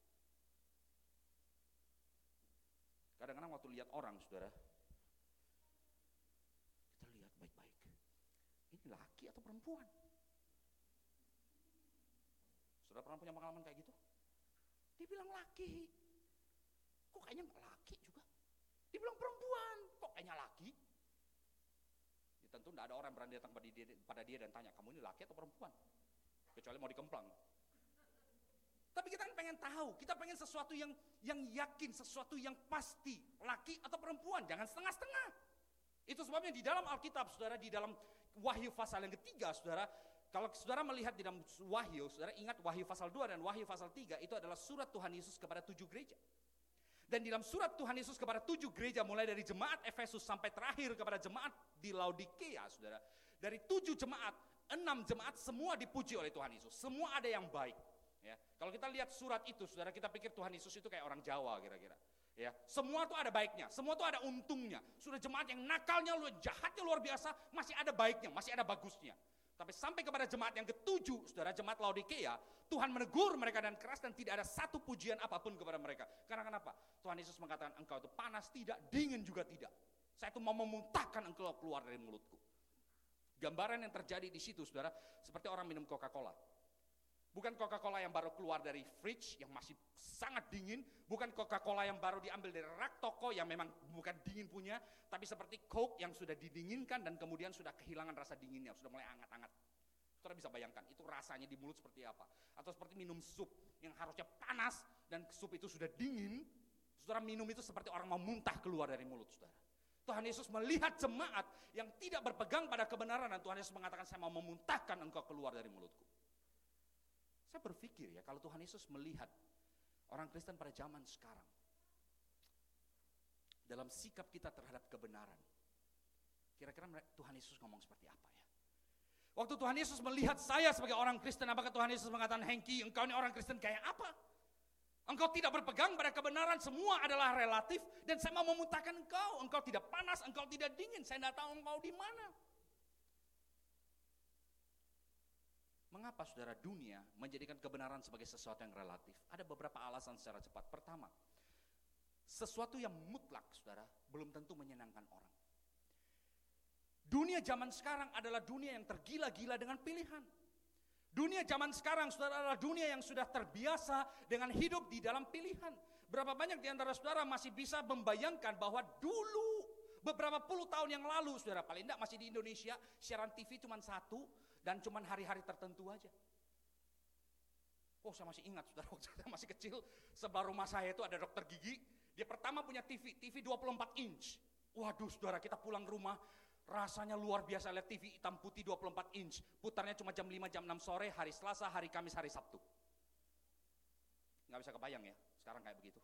Kadang-kadang waktu lihat orang, saudara, kita lihat baik-baik. Ini laki atau perempuan? Saudara pernah punya pengalaman kayak gitu? Dia bilang laki, kok kayaknya nggak laki juga. Dia bilang perempuan, kok kayaknya laki. Ya, tentu tidak ada orang berani datang pada dia, pada dia dan tanya, kamu ini laki atau perempuan? Kecuali mau dikemplang. Tapi kita kan pengen tahu, kita pengen sesuatu yang yang yakin, sesuatu yang pasti, laki atau perempuan, jangan setengah-setengah. Itu sebabnya di dalam Alkitab, saudara, di dalam Wahyu pasal yang ketiga, saudara, kalau saudara melihat di dalam Wahyu, saudara ingat Wahyu pasal dua dan Wahyu pasal tiga itu adalah surat Tuhan Yesus kepada tujuh gereja. Dan di dalam surat Tuhan Yesus kepada tujuh gereja, mulai dari jemaat Efesus sampai terakhir kepada jemaat di Laodikea, saudara. Dari tujuh jemaat, enam jemaat semua dipuji oleh Tuhan Yesus. Semua ada yang baik. Ya, kalau kita lihat surat itu, saudara, kita pikir Tuhan Yesus itu kayak orang Jawa kira-kira. Ya, semua tuh ada baiknya, semua tuh ada untungnya. Sudah jemaat yang nakalnya, luar jahatnya luar biasa, masih ada baiknya, masih ada bagusnya. Tapi sampai kepada jemaat yang ketujuh, saudara, jemaat Laodikea, Tuhan menegur mereka dan keras dan tidak ada satu pujian apapun kepada mereka. Karena kenapa? Tuhan Yesus mengatakan, engkau itu panas tidak, dingin juga tidak. Saya itu mau memuntahkan engkau keluar dari mulutku. Gambaran yang terjadi di situ, saudara, seperti orang minum Coca-Cola. Bukan Coca-Cola yang baru keluar dari fridge yang masih sangat dingin, bukan Coca-Cola yang baru diambil dari rak toko yang memang bukan dingin punya, tapi seperti Coke yang sudah didinginkan dan kemudian sudah kehilangan rasa dinginnya, sudah mulai hangat-hangat. Saudara bisa bayangkan itu rasanya di mulut seperti apa? Atau seperti minum sup yang harusnya panas dan sup itu sudah dingin, Saudara, minum itu seperti orang mau muntah keluar dari mulut saudara. Tuhan Yesus melihat jemaat yang tidak berpegang pada kebenaran dan Tuhan Yesus mengatakan, saya mau memuntahkan engkau keluar dari mulutku. Saya berpikir ya, kalau Tuhan Yesus melihat orang Kristen pada zaman sekarang, dalam sikap kita terhadap kebenaran, kira-kira Tuhan Yesus ngomong seperti apa ya? Waktu Tuhan Yesus melihat saya sebagai orang Kristen, apakah Tuhan Yesus mengatakan, Hengki, engkau ini orang Kristen kayak apa? Engkau tidak berpegang pada kebenaran, semua adalah relatif, dan saya mau memuntahkan engkau. Engkau tidak panas, engkau tidak dingin, saya tidak tahu engkau di mana. Mengapa saudara dunia menjadikan kebenaran sebagai sesuatu yang relatif? Ada beberapa alasan secara cepat. Pertama, sesuatu yang mutlak saudara belum tentu menyenangkan orang. Dunia zaman sekarang adalah dunia yang tergila-gila dengan pilihan. Dunia zaman sekarang saudara adalah dunia yang sudah terbiasa dengan hidup di dalam pilihan. Berapa banyak di antara saudara masih bisa membayangkan bahwa dulu beberapa puluh tahun yang lalu saudara, paling tidak masih di Indonesia siaran T V cuma satu dan cuma hari-hari tertentu aja. Oh, saya masih ingat saudara, waktu saya masih kecil sebelah rumah saya itu ada dokter gigi. Dia pertama punya T V, T V dua puluh empat inch. Waduh saudara, kita pulang rumah rasanya luar biasa lihat T V hitam putih dua puluh empat inch. Putarnya cuma jam lima, jam enam sore, hari Selasa, hari Kamis, hari Sabtu. Nggak bisa kebayang ya, sekarang kayak begitu.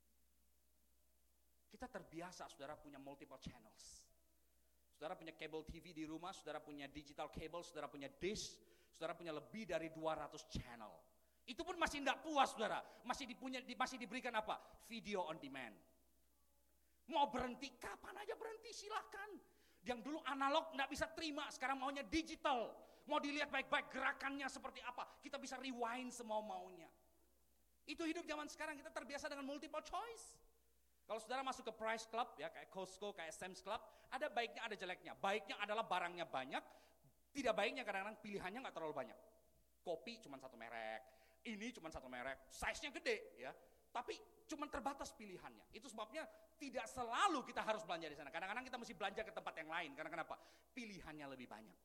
Kita terbiasa saudara punya multiple channels. Saudara punya cable T V di rumah, saudara punya digital cable, saudara punya dish, saudara punya lebih dari dua ratus channel. Itu pun masih tidak puas saudara, masih, dipunya, masih diberikan apa? Video on demand. Mau berhenti, kapan aja berhenti, silahkan. Yang dulu analog nggak bisa terima, sekarang maunya digital. Mau dilihat baik-baik gerakannya seperti apa, kita bisa rewind semua maunya. Itu hidup zaman sekarang, kita terbiasa dengan multiple choice. Kalau saudara masuk ke Price Club, ya kayak Costco, kayak Sam's Club, ada baiknya, ada jeleknya. Baiknya adalah barangnya banyak, tidak baiknya kadang-kadang pilihannya nggak terlalu banyak. Kopi cuma satu merek, ini cuma satu merek, size-nya gede, ya. Tapi cuma terbatas pilihannya. Itu sebabnya tidak selalu kita harus belanja di sana. Kadang-kadang kita mesti belanja ke tempat yang lain. Karena kenapa? Pilihannya lebih banyak.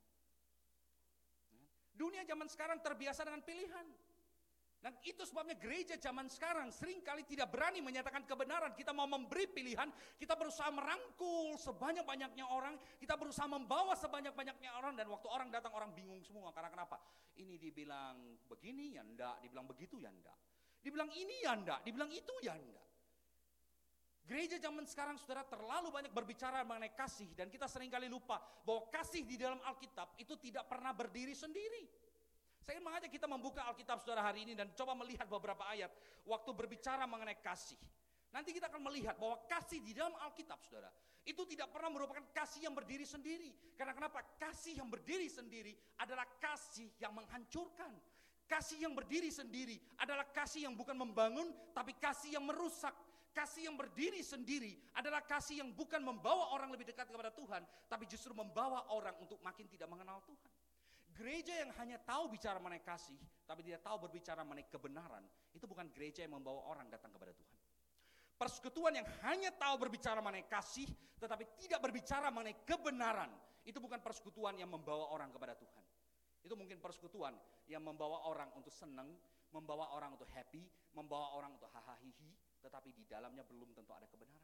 Dunia zaman sekarang terbiasa dengan pilihan. Dan itu sebabnya gereja zaman sekarang seringkali tidak berani menyatakan kebenaran. Kita mau memberi pilihan, kita berusaha merangkul sebanyak-banyaknya orang, kita berusaha membawa sebanyak-banyaknya orang, dan waktu orang datang orang bingung semua. Karena kenapa? Ini dibilang begini ya enggak, dibilang begitu ya enggak. Dibilang ini ya enggak, dibilang itu ya enggak. Gereja zaman sekarang saudara terlalu banyak berbicara mengenai kasih, dan kita seringkali lupa bahwa kasih di dalam Alkitab itu tidak pernah berdiri sendiri. Saya ingin mengajak kita membuka Alkitab saudara hari ini dan coba melihat beberapa ayat waktu berbicara mengenai kasih. Nanti kita akan melihat bahwa kasih di dalam Alkitab saudara itu tidak pernah merupakan kasih yang berdiri sendiri. Karena kenapa? Kasih yang berdiri sendiri adalah kasih yang menghancurkan. Kasih yang berdiri sendiri adalah kasih yang bukan membangun, tapi kasih yang merusak. Kasih yang berdiri sendiri adalah kasih yang bukan membawa orang lebih dekat kepada Tuhan, tapi justru membawa orang untuk makin tidak mengenal Tuhan. Gereja yang hanya tahu bicara mengenai kasih, tapi tidak tahu berbicara mengenai kebenaran, itu bukan gereja yang membawa orang datang kepada Tuhan. Persekutuan yang hanya tahu berbicara mengenai kasih, tetapi tidak berbicara mengenai kebenaran, itu bukan persekutuan yang membawa orang kepada Tuhan. Itu mungkin persekutuan yang membawa orang untuk senang, membawa orang untuk happy, membawa orang untuk hahaha, tetapi di dalamnya belum tentu ada kebenaran.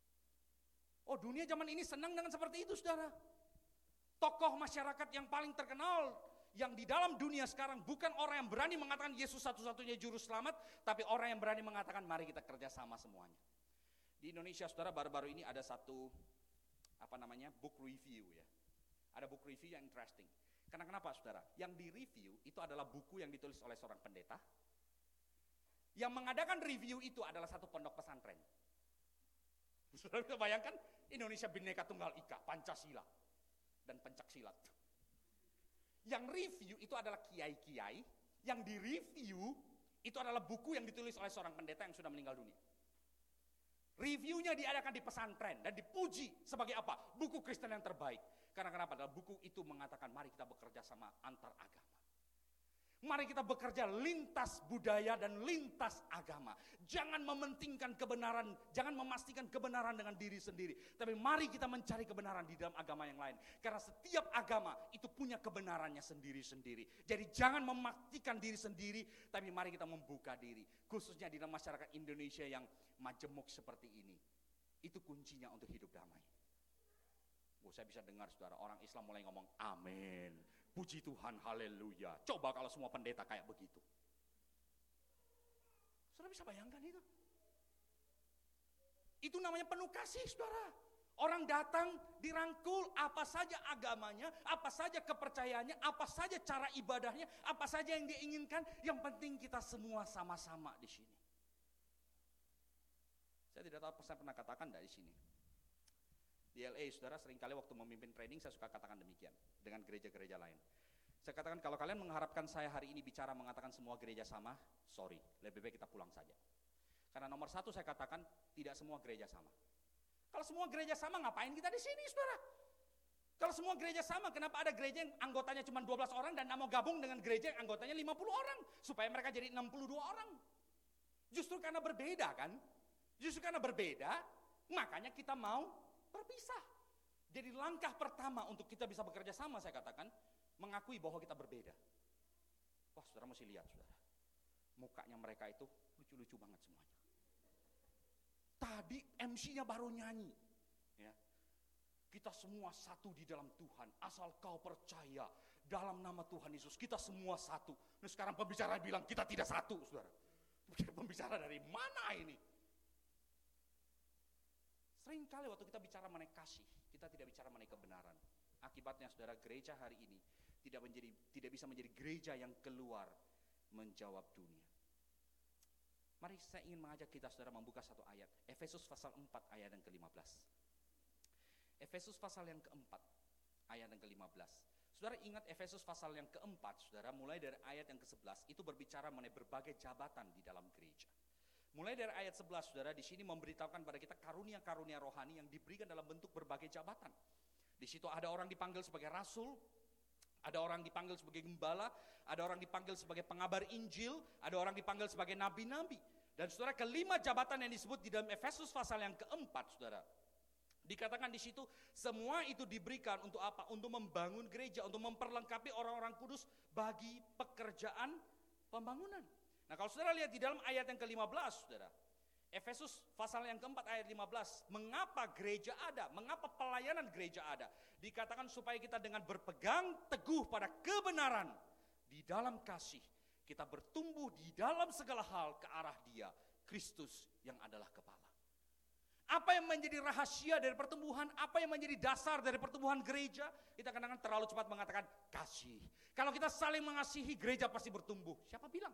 Oh, dunia zaman ini senang dengan seperti itu saudara. Tokoh masyarakat yang paling terkenal yang di dalam dunia sekarang bukan orang yang berani mengatakan Yesus satu-satunya juru selamat, tapi orang yang berani mengatakan mari kita kerjasama semuanya. Di Indonesia saudara baru-baru ini ada satu apa namanya book review ya. Ada book review yang interesting. Karena kenapa saudara? Yang di review itu adalah buku yang ditulis oleh seorang pendeta. Yang mengadakan review itu adalah satu pondok pesantren. Saudara bisa bayangkan Indonesia Bhinneka Tunggal Ika, Pancasila dan pencaksilat. Yang review itu adalah kiai-kiai, yang di review itu adalah buku yang ditulis oleh seorang pendeta yang sudah meninggal dunia. Reviewnya diadakan di pesantren dan dipuji sebagai apa? Buku Kristen yang terbaik. Karena kenapa? Dalam buku itu mengatakan mari kita bekerja sama antar agama. Mari kita bekerja lintas budaya dan lintas agama. Jangan mementingkan kebenaran, jangan memastikan kebenaran dengan diri sendiri. Tapi mari kita mencari kebenaran di dalam agama yang lain. Karena setiap agama itu punya kebenarannya sendiri-sendiri. Jadi jangan memastikan diri sendiri, tapi mari kita membuka diri. Khususnya di dalam masyarakat Indonesia yang majemuk seperti ini. Itu kuncinya untuk hidup damai. Oh, saya bisa dengar saudara, orang Islam mulai ngomong amin. Puji Tuhan, haleluya. Coba kalau semua pendeta kayak begitu. Saudara bisa bayangkan itu? Itu namanya penuh kasih, saudara. Orang datang, dirangkul, apa saja agamanya, apa saja kepercayaannya, apa saja cara ibadahnya, apa saja yang dia inginkan. Yang penting kita semua sama-sama di sini. Saya tidak tahu saya pernah katakan dari sini. Di L A, saudara, seringkali waktu memimpin training saya suka katakan demikian dengan gereja-gereja lain. Saya katakan kalau kalian mengharapkan saya hari ini bicara mengatakan semua gereja sama, sorry, lebih baik kita pulang saja. Karena nomor satu saya katakan tidak semua gereja sama. Kalau semua gereja sama, ngapain kita di sini, saudara? Kalau semua gereja sama, kenapa ada gereja yang anggotanya cuma dua belas orang dan mau gabung dengan gereja yang anggotanya lima puluh orang supaya mereka jadi enam puluh dua orang? Justru karena berbeda kan? Justru karena berbeda, makanya kita mau berpisah. Jadi langkah pertama untuk kita bisa bekerja sama, saya katakan, mengakui bahwa kita berbeda. Wah, saudara mesti lihat, saudara. Mukanya mereka itu lucu-lucu banget semuanya. Tadi M C-nya baru nyanyi. Ya. Kita semua satu di dalam Tuhan, asal kau percaya dalam nama Tuhan Yesus, kita semua satu. Nah, sekarang pembicara bilang kita tidak satu, saudara. Pembicara dari mana ini? Seringkali waktu kita bicara mengenai kasih, kita tidak bicara mengenai kebenaran. Akibatnya saudara, gereja hari ini tidak menjadi tidak bisa menjadi gereja yang keluar menjawab dunia. Mari saya ingin mengajak kita saudara membuka satu ayat, Efesus pasal empat ayat yang kelima belas. Efesus pasal yang keempat ayat yang kelima belas. Saudara ingat Efesus pasal yang keempat, saudara, mulai dari ayat yang kesebelas itu berbicara mengenai berbagai jabatan di dalam gereja. Mulai dari ayat sebelas, saudara, di sini memberitahukan pada kita karunia-karunia rohani yang diberikan dalam bentuk berbagai jabatan. Di situ ada orang dipanggil sebagai rasul, ada orang dipanggil sebagai gembala, ada orang dipanggil sebagai pengabar Injil, ada orang dipanggil sebagai nabi-nabi. Dan saudara, kelima jabatan yang disebut di dalam Efesus pasal yang keempat, saudara, dikatakan di situ semua itu diberikan untuk apa? Untuk membangun gereja, untuk memperlengkapi orang-orang kudus bagi pekerjaan pembangunan. Nah, kalau saudara lihat di dalam ayat yang kelima belas, saudara, Efesus pasal yang keempat ayat lima belas, mengapa gereja ada? Mengapa pelayanan gereja ada? Dikatakan supaya kita dengan berpegang teguh pada kebenaran di dalam kasih, kita bertumbuh di dalam segala hal ke arah Dia, Kristus yang adalah kepala. Apa yang menjadi rahasia dari pertumbuhan? Apa yang menjadi dasar dari pertumbuhan gereja? Kita kadang-kadang terlalu cepat mengatakan kasih. Kalau kita saling mengasihi, gereja pasti bertumbuh. Siapa bilang?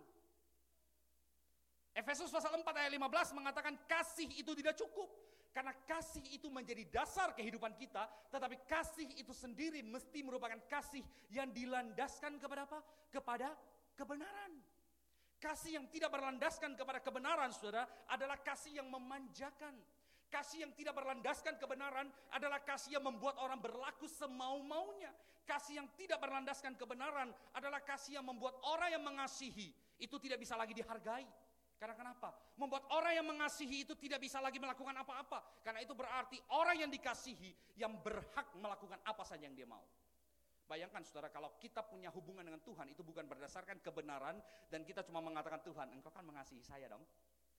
Efesus pasal empat ayat lima belas mengatakan kasih itu tidak cukup. Karena kasih itu menjadi dasar kehidupan kita, tetapi kasih itu sendiri mesti merupakan kasih yang dilandaskan kepada apa? Kepada kebenaran. Kasih yang tidak berlandaskan kepada kebenaran, saudara, adalah kasih yang memanjakan. Kasih yang tidak berlandaskan kebenaran adalah kasih yang membuat orang berlaku semau-maunya. Kasih yang tidak berlandaskan kebenaran adalah kasih yang membuat orang yang mengasihi itu tidak bisa lagi dihargai. Karena kenapa? Membuat orang yang mengasihi itu tidak bisa lagi melakukan apa-apa. Karena itu berarti orang yang dikasihi yang berhak melakukan apa saja yang dia mau. Bayangkan saudara, kalau kita punya hubungan dengan Tuhan itu bukan berdasarkan kebenaran dan kita cuma mengatakan, Tuhan engkau kan mengasihi saya dong.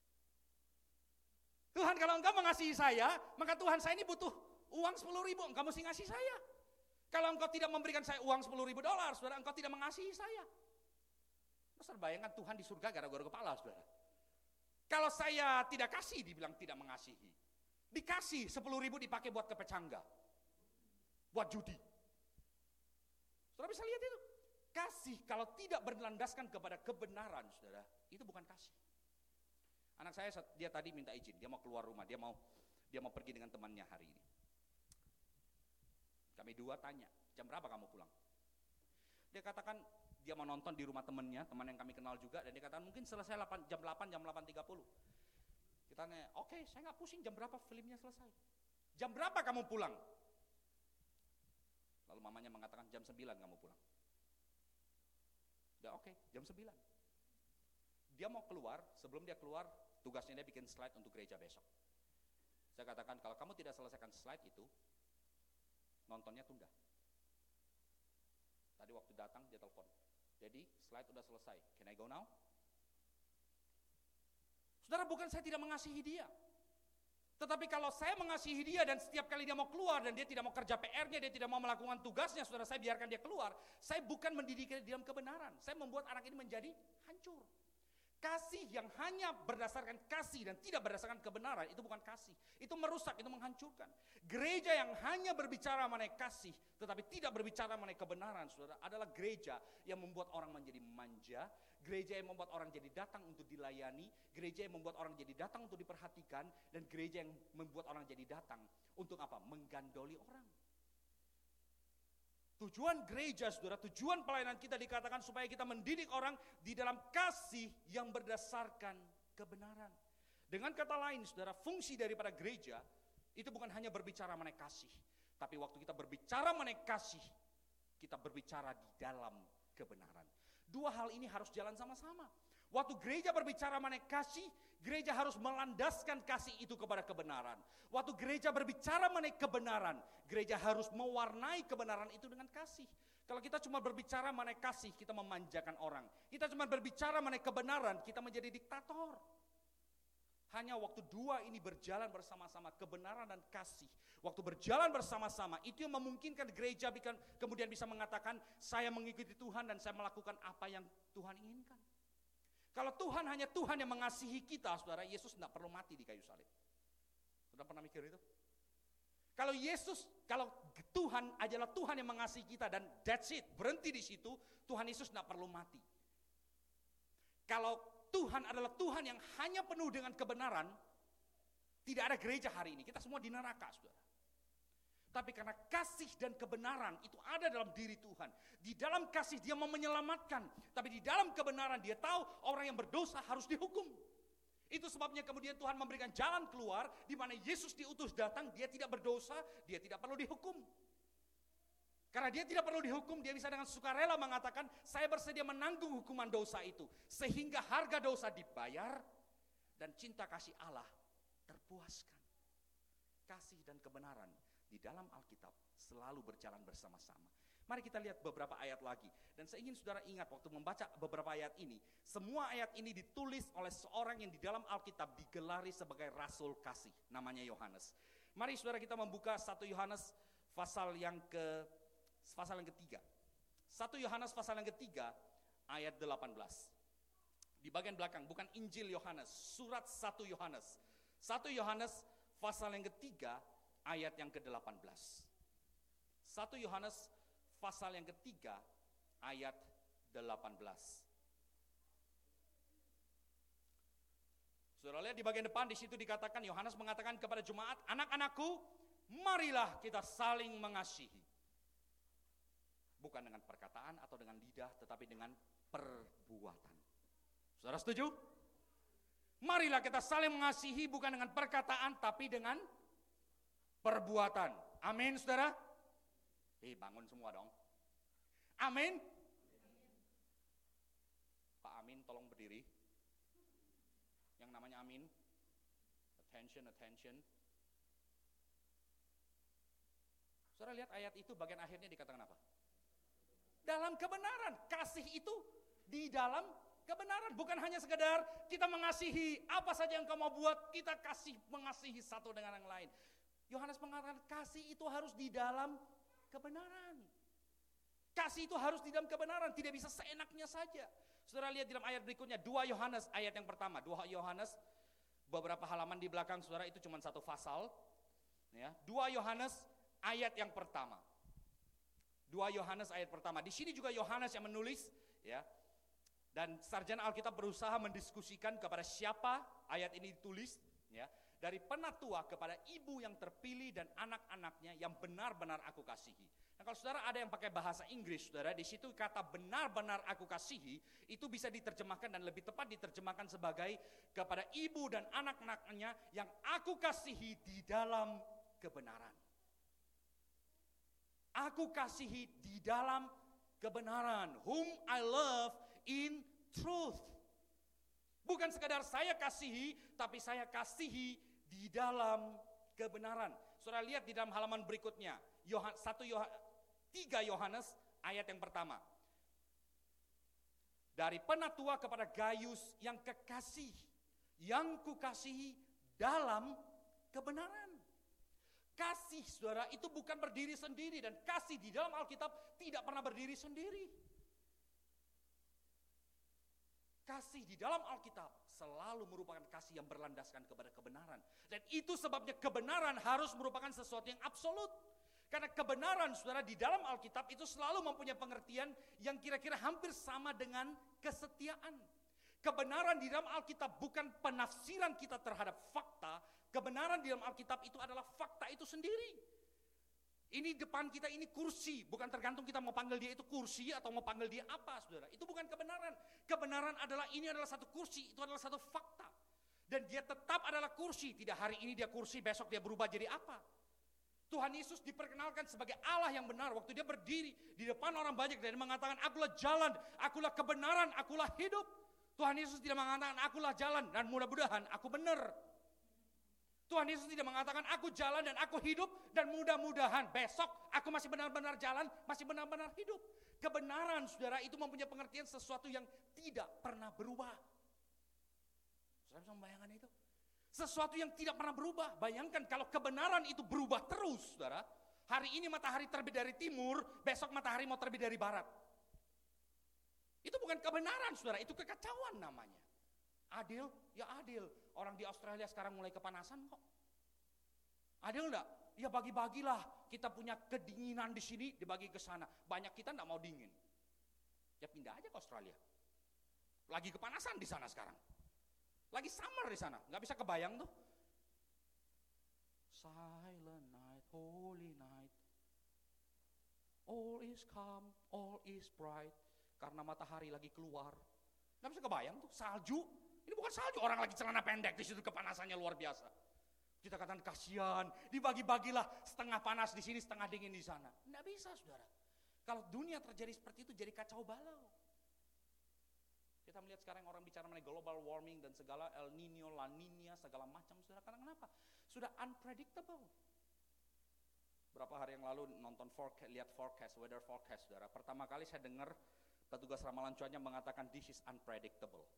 Tuhan kalau engkau mengasihi saya, maka Tuhan saya ini butuh uang sepuluh ribu, engkau mesti ngasih saya. Kalau engkau tidak memberikan saya uang sepuluh ribu dolar, saudara, engkau tidak mengasihi saya. Saudara bayangkan Tuhan di surga gara-gara kepala, saudara. Kalau saya tidak kasih, dibilang tidak mengasihi. Dikasih sepuluh ribu dipakai buat kepecangga, buat judi. Saudara bisa lihat itu. Kasih kalau tidak berlandaskan kepada kebenaran, saudara, itu bukan kasih. Anak saya dia tadi minta izin, dia mau keluar rumah, dia mau dia mau pergi dengan temannya hari ini. Kami dua tanya, jam berapa kamu pulang? Dia katakan dia mau nonton di rumah temannya, teman yang kami kenal juga, dan dia katakan mungkin selesai jam delapan, jam delapan tiga puluh. Kita tanya, oke, okay, saya nggak pusing jam berapa filmnya selesai. Jam berapa kamu pulang? Lalu mamanya mengatakan jam sembilan kamu pulang. Ya oke, Oke, jam sembilan. Dia mau keluar, sebelum dia keluar, tugasnya dia bikin slide untuk gereja besok. Saya katakan, kalau kamu tidak selesaikan slide itu, nontonnya tunda. Tadi waktu datang, dia telepon. Jadi, slide udah selesai. Can I go now? Saudara, bukan saya tidak mengasihi dia. Tetapi kalau saya mengasihi dia dan setiap kali dia mau keluar dan dia tidak mau kerja P R-nya, dia tidak mau melakukan tugasnya, saudara, saya biarkan dia keluar. Saya bukan mendidiknya di dalam kebenaran. Saya membuat anak ini menjadi hancur. Kasih yang hanya berdasarkan kasih dan tidak berdasarkan kebenaran, itu bukan kasih. Itu merusak, itu menghancurkan. Gereja yang hanya berbicara mengenai kasih, tetapi tidak berbicara mengenai kebenaran, saudara, adalah gereja yang membuat orang menjadi manja, gereja yang membuat orang jadi datang untuk dilayani, gereja yang membuat orang jadi datang untuk diperhatikan, dan gereja yang membuat orang jadi datang untuk apa? Menggandoli orang. Tujuan gereja, saudara, tujuan pelayanan kita dikatakan supaya kita mendidik orang di dalam kasih yang berdasarkan kebenaran. Dengan kata lain, saudara, fungsi daripada gereja itu bukan hanya berbicara mengenai kasih, tapi waktu kita berbicara mengenai kasih, kita berbicara di dalam kebenaran. Dua hal ini harus jalan sama-sama. Waktu gereja berbicara mengenai kasih, gereja harus melandaskan kasih itu kepada kebenaran. Waktu gereja berbicara mengenai kebenaran, gereja harus mewarnai kebenaran itu dengan kasih. Kalau kita cuma berbicara mengenai kasih, kita memanjakan orang. Kita cuma berbicara mengenai kebenaran, kita menjadi diktator. Hanya waktu dua ini berjalan bersama-sama, kebenaran dan kasih. Waktu berjalan bersama-sama, itu yang memungkinkan gereja kemudian bisa mengatakan, saya mengikuti Tuhan dan saya melakukan apa yang Tuhan inginkan. Kalau Tuhan hanya Tuhan yang mengasihi kita, saudara, Yesus tidak perlu mati di kayu salib. Sudah pernah mikir itu? Kalau Yesus, kalau Tuhan adalah Tuhan yang mengasihi kita dan that's it, berhenti di situ, Tuhan Yesus tidak perlu mati. Kalau Tuhan adalah Tuhan yang hanya penuh dengan kebenaran, tidak ada gereja hari ini, kita semua di neraka, saudara. Tapi karena kasih dan kebenaran itu ada dalam diri Tuhan. Di dalam kasih dia mau menyelamatkan. Tapi di dalam kebenaran dia tahu orang yang berdosa harus dihukum. Itu sebabnya kemudian Tuhan memberikan jalan keluar. Di mana Yesus diutus datang, dia tidak berdosa, dia tidak perlu dihukum. Karena dia tidak perlu dihukum, dia bisa dengan sukarela mengatakan, saya bersedia menanggung hukuman dosa itu. Sehingga harga dosa dibayar dan cinta kasih Allah terpuaskan. Kasih dan kebenaran di dalam Alkitab selalu berjalan bersama-sama. Mari kita lihat beberapa ayat lagi. Dan saya ingin saudara ingat waktu membaca beberapa ayat ini, semua ayat ini ditulis oleh seorang yang di dalam Alkitab digelari sebagai Rasul Kasih, namanya Yohanes. Mari saudara kita membuka satu Yohanes pasal yang ke pasal yang ketiga. satu Yohanes pasal yang ketiga ayat delapan belas. Di bagian belakang, bukan Injil Yohanes, surat satu Yohanes. satu Yohanes pasal yang ketiga ayat yang ke delapan belas. satu Yohanes pasal yang ketiga ayat delapan belas. Saudara lihat di bagian depan, di situ dikatakan, Yohanes mengatakan kepada jemaat, anak-anakku, marilah kita saling mengasihi. Bukan dengan perkataan atau dengan lidah, tetapi dengan perbuatan. Saudara setuju? Marilah kita saling mengasihi bukan dengan perkataan, tapi dengan perbuatan. Amin, saudara? Eh, bangun semua dong. Amin. Pak Amin, tolong berdiri. Yang namanya Amin. Attention, attention. Saudara lihat ayat itu bagian akhirnya dikatakan apa? Dalam kebenaran. Kasih itu di dalam kebenaran. Bukan hanya sekedar kita mengasihi apa saja yang kau mau buat, kita kasih mengasihi satu dengan yang lain. Yohanes mengatakan kasih itu harus di dalam kebenaran. Kasih itu harus di dalam kebenaran, tidak bisa seenaknya saja. Saudara lihat dalam ayat berikutnya, dua Yohanes ayat yang pertama. dua Yohanes beberapa halaman di belakang saudara itu cuma satu pasal. Ya, dua Yohanes ayat yang pertama. dua Yohanes ayat pertama. Di sini juga Yohanes yang menulis, ya. Dan sarjana Alkitab berusaha mendiskusikan kepada siapa ayat ini ditulis, ya. Dari penatua kepada ibu yang terpilih dan anak-anaknya yang benar-benar aku kasihi. Nah, kalau saudara ada yang pakai bahasa Inggris, saudara, di situ kata benar-benar aku kasihi itu bisa diterjemahkan dan lebih tepat diterjemahkan sebagai kepada ibu dan anak-anaknya yang aku kasihi di dalam kebenaran. Aku kasihi di dalam kebenaran. Whom I love in truth. Bukan sekadar saya kasihi, tapi saya kasihi di dalam kebenaran. Saudara lihat di dalam halaman berikutnya, satu tiga Yohanes ayat yang pertama. Dari penatua kepada Gaius yang kekasih, yang kukasihi dalam kebenaran. Kasih, saudara, itu bukan berdiri sendiri, dan kasih di dalam Alkitab tidak pernah berdiri sendiri. Kasih di dalam Alkitab selalu merupakan kasih yang berlandaskan kepada kebenaran. Dan itu sebabnya kebenaran harus merupakan sesuatu yang absolut. Karena kebenaran, saudara, di dalam Alkitab itu selalu mempunyai pengertian yang kira-kira hampir sama dengan kesetiaan. Kebenaran di dalam Alkitab bukan penafsiran kita terhadap fakta. Kebenaran di dalam Alkitab itu adalah fakta itu sendiri. Ini depan kita ini kursi, bukan tergantung kita mau panggil dia itu kursi atau mau panggil dia apa, saudara. Itu bukan kebenaran. Kebenaran adalah ini adalah satu kursi, itu adalah satu fakta. Dan dia tetap adalah kursi, tidak hari ini dia kursi, besok dia berubah jadi apa. Tuhan Yesus diperkenalkan sebagai Allah yang benar waktu dia berdiri di depan orang banyak dan mengatakan, akulah jalan, akulah kebenaran, akulah hidup. Tuhan Yesus tidak mengatakan akulah jalan dan mudah-mudahan aku benar. Tuhan Yesus tidak mengatakan aku jalan dan aku hidup dan mudah-mudahan besok aku masih benar-benar jalan, masih benar-benar hidup. Kebenaran, saudara, itu mempunyai pengertian sesuatu yang tidak pernah berubah. Saudara bisa membayangkan itu? Sesuatu yang tidak pernah berubah. Bayangkan kalau kebenaran itu berubah terus, saudara. Hari ini matahari terbit dari timur, besok matahari mau terbit dari barat. Itu bukan kebenaran, saudara, itu kekacauan namanya. Adil? Ya adil. Orang di Australia sekarang mulai kepanasan kok. Adil enggak? Ya bagi-bagilah. Kita punya kedinginan di sini, dibagi ke sana. Banyak kita enggak mau dingin. Ya pindah aja ke Australia. Lagi kepanasan di sana sekarang. Lagi summer di sana. Enggak bisa kebayang tuh. Silent night, holy night. All is calm, all is bright. Karena matahari lagi keluar. Enggak bisa kebayang tuh, salju. Ini bukan salju, orang lagi celana pendek, di situ kepanasannya luar biasa. Kita katakan kasihan, dibagi-bagilah setengah panas di sini, setengah dingin di sana. Enggak bisa, saudara. Kalau dunia terjadi seperti itu, jadi kacau balau. Kita melihat sekarang orang bicara mengenai global warming dan segala El Nino, La Nina, segala macam, saudara. Karena kenapa? Sudah unpredictable. Berapa hari yang lalu nonton forecast, lihat forecast, weather forecast, saudara. Pertama kali saya dengar petugas ramalan cuaca mengatakan this is unpredictable.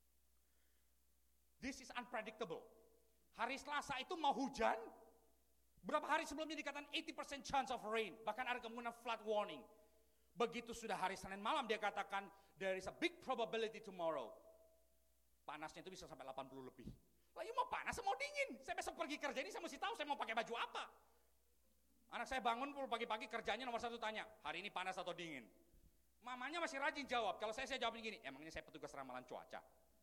This is unpredictable. Hari Selasa itu mau hujan. Berapa hari sebelumnya dikatakan eighty percent chance of rain. Bahkan ada kemungkinan flood warning. Begitu sudah hari Senin malam dia katakan there is a big probability tomorrow. Panasnya itu bisa sampai delapan puluh lebih. Lah mau panas mau dingin. Saya besok pergi kerja ini saya mesti tahu saya mau pakai baju apa. Anak saya bangun pagi-pagi kerjanya nomor satu tanya, hari ini panas atau dingin? Mamanya masih rajin jawab. Kalau saya saya jawab begini, emangnya saya petugas ramalan cuaca?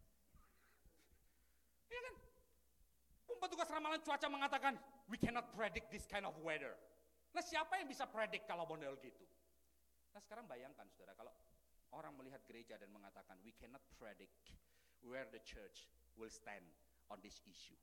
Iya kan? Petugas ramalan cuaca mengatakan, we cannot predict this kind of weather. Nah siapa yang bisa predict kalau model gitu? Nah sekarang bayangkan saudara, kalau orang melihat gereja dan mengatakan, we cannot predict where the church will stand on this issue.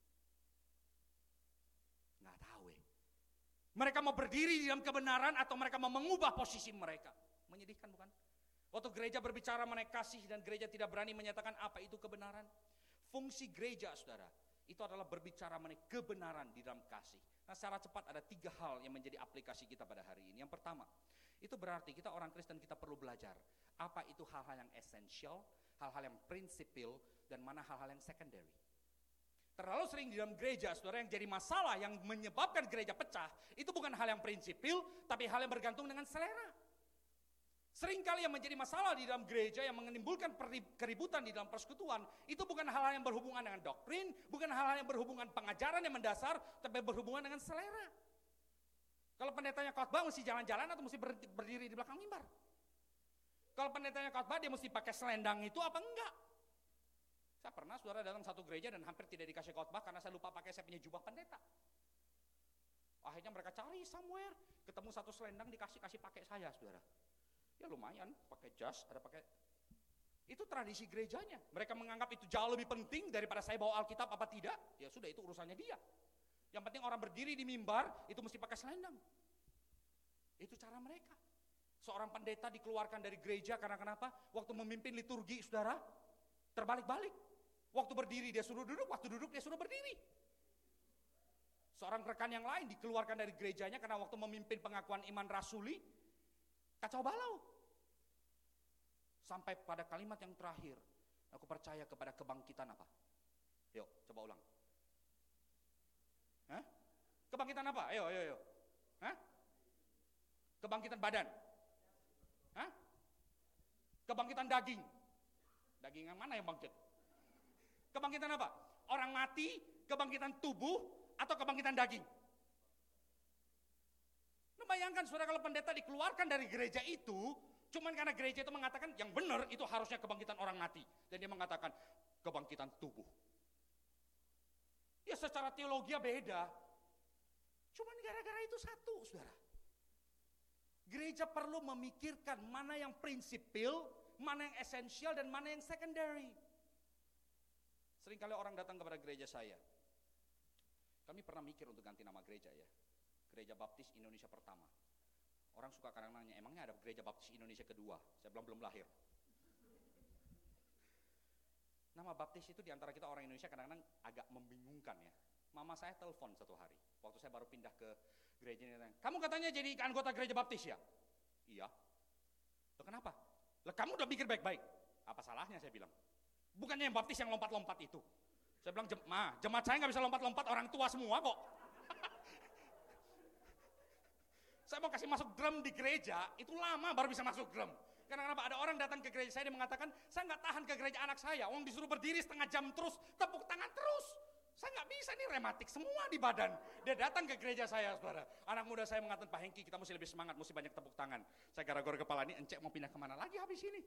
Nggak tahu ya. Mereka mau berdiri di dalam kebenaran atau mereka mau mengubah posisi mereka. Menyedihkan bukan? Waktu gereja berbicara mengenai kasih dan gereja tidak berani menyatakan apa itu kebenaran. Fungsi gereja, saudara, itu adalah berbicara mengenai kebenaran di dalam kasih. Nah, secara cepat ada tiga hal yang menjadi aplikasi kita pada hari ini. Yang pertama, itu berarti kita orang Kristen kita perlu belajar apa itu hal-hal yang esensial, hal-hal yang prinsipil, dan mana hal-hal yang secondary. Terlalu sering di dalam gereja, saudara, yang jadi masalah yang menyebabkan gereja pecah, itu bukan hal yang prinsipil, tapi hal yang bergantung dengan selera. Seringkali yang menjadi masalah di dalam gereja yang menimbulkan keributan di dalam persekutuan, itu bukan hal-hal yang berhubungan dengan doktrin, bukan hal-hal yang berhubungan pengajaran yang mendasar, tapi berhubungan dengan selera. Kalau pendetanya khotbah mesti jalan-jalan atau mesti berdiri di belakang mimbar? Kalau pendetanya khotbah dia mesti pakai selendang itu apa enggak? Saya pernah saudara datang satu gereja dan hampir tidak dikasih khotbah karena saya lupa pakai saya punya jubah pendeta. Akhirnya mereka cari somewhere, ketemu satu selendang dikasih kasih pakai saya, saudara. Ya lumayan, pakai jas, ada pakai. Itu tradisi gerejanya. Mereka menganggap itu jauh lebih penting daripada saya bawa Alkitab apa tidak. Ya sudah, itu urusannya dia. Yang penting orang berdiri di mimbar itu mesti pakai selendang. Itu cara mereka. Seorang pendeta dikeluarkan dari gereja karena kenapa? Waktu memimpin liturgi, saudara, terbalik-balik. Waktu berdiri dia suruh duduk, waktu duduk dia suruh berdiri. Seorang rekan yang lain dikeluarkan dari gerejanya karena waktu memimpin pengakuan iman rasuli, kacau balau. Sampai pada kalimat yang terakhir, aku percaya kepada kebangkitan apa? Yuk, coba ulang. Hah? Kebangkitan apa? Ayo, ayo, ayo. Hah? Kebangkitan badan. Hah? Kebangkitan daging. Daging yang mana yang bangkit? Kebangkitan apa? Orang mati, kebangkitan tubuh, atau kebangkitan daging? Lu bayangkan saudara kalau pendeta dikeluarkan dari gereja itu, cuman karena gereja itu mengatakan yang benar itu harusnya kebangkitan orang mati. Dan dia mengatakan kebangkitan tubuh. Ya secara teologi beda. Cuman gara-gara itu satu, saudara. Gereja perlu memikirkan mana yang prinsipil, mana yang esensial, dan mana yang secondary. Seringkali orang datang kepada gereja saya. Kami pernah mikir untuk ganti nama gereja ya. Gereja Baptis Indonesia Pertama. Orang suka kadang nanya, emangnya ada gereja Baptis Indonesia kedua? Saya bilang belum lahir. Nama baptis itu diantara kita orang Indonesia kadang-kadang agak membingungkan ya. Mama saya telepon satu hari, waktu saya baru pindah ke gereja ini. Kamu katanya jadi anggota gereja baptis ya? Iya. Loh kenapa? Lah kamu udah pikir baik-baik. Apa salahnya saya bilang? Bukannya yang baptis yang lompat-lompat itu. Saya bilang, Ma, jemaat saya gak bisa lompat-lompat, orang tua semua kok. Saya mau kasih masuk drum di gereja, itu lama baru bisa masuk drum. Karena kenapa? Ada orang datang ke gereja saya, dia mengatakan, saya gak tahan ke gereja anak saya. Orang disuruh berdiri setengah jam terus, tepuk tangan terus. Saya nggak bisa nih, rematik semua di badan. Dia datang ke gereja saya, saudara. Anak muda saya mengatakan, Pak Hengki, kita mesti lebih semangat, mesti banyak tepuk tangan. Saya gara-gara kepala ini, encek mau pindah kemana lagi habis ini.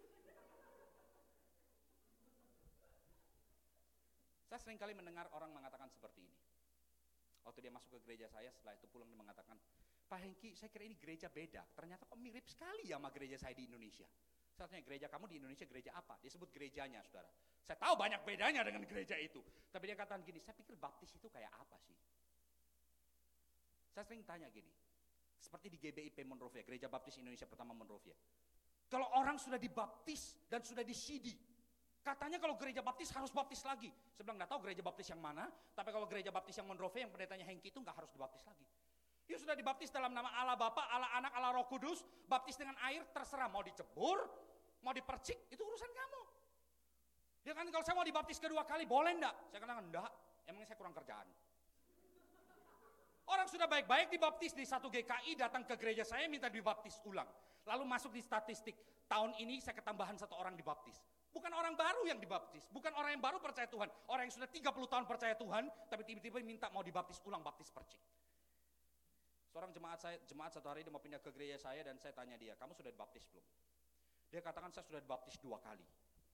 Saya sering kali mendengar orang mengatakan seperti ini. Waktu dia masuk ke gereja saya, setelah itu pulang dia mengatakan, Pak Hengki, saya kira ini gereja beda. Ternyata kok mirip sekali ya sama gereja saya di Indonesia. Saya tanya, gereja kamu di Indonesia gereja apa? Dia sebut gerejanya, saudara. Saya tahu banyak bedanya dengan gereja itu. Tapi dia katakan gini, saya pikir baptis itu kayak apa sih? Saya sering tanya gini, seperti di G B I P Monrovia, Gereja Baptis Indonesia Pertama Monrovia. Kalau orang sudah dibaptis dan sudah disidi, katanya kalau gereja baptis harus baptis lagi. Saya bilang nggak tahu gereja baptis yang mana, tapi kalau gereja baptis yang Monrovia yang pendetanya Hengki itu nggak harus dibaptis lagi. Ya sudah dibaptis dalam nama Allah Bapa, Allah Anak, Allah Roh Kudus, baptis dengan air terserah mau dicebur, mau dipercik, itu urusan kamu. Dia kan kalau saya mau dibaptis kedua kali boleh enggak? Saya katakan enggak, emangnya saya kurang kerjaan. Orang sudah baik-baik dibaptis di satu G K I, datang ke gereja saya minta dibaptis ulang. Lalu masuk di statistik, tahun ini saya ketambahan satu orang dibaptis. Bukan orang baru yang dibaptis, bukan orang yang baru percaya Tuhan. Orang yang sudah tiga puluh tahun percaya Tuhan, tapi tiba-tiba minta mau dibaptis ulang, baptis percik. Seorang jemaat saya, jemaat satu hari dia mau pindah ke gereja saya dan saya tanya dia, kamu sudah dibaptis belum? Dia katakan saya sudah dibaptis dua kali.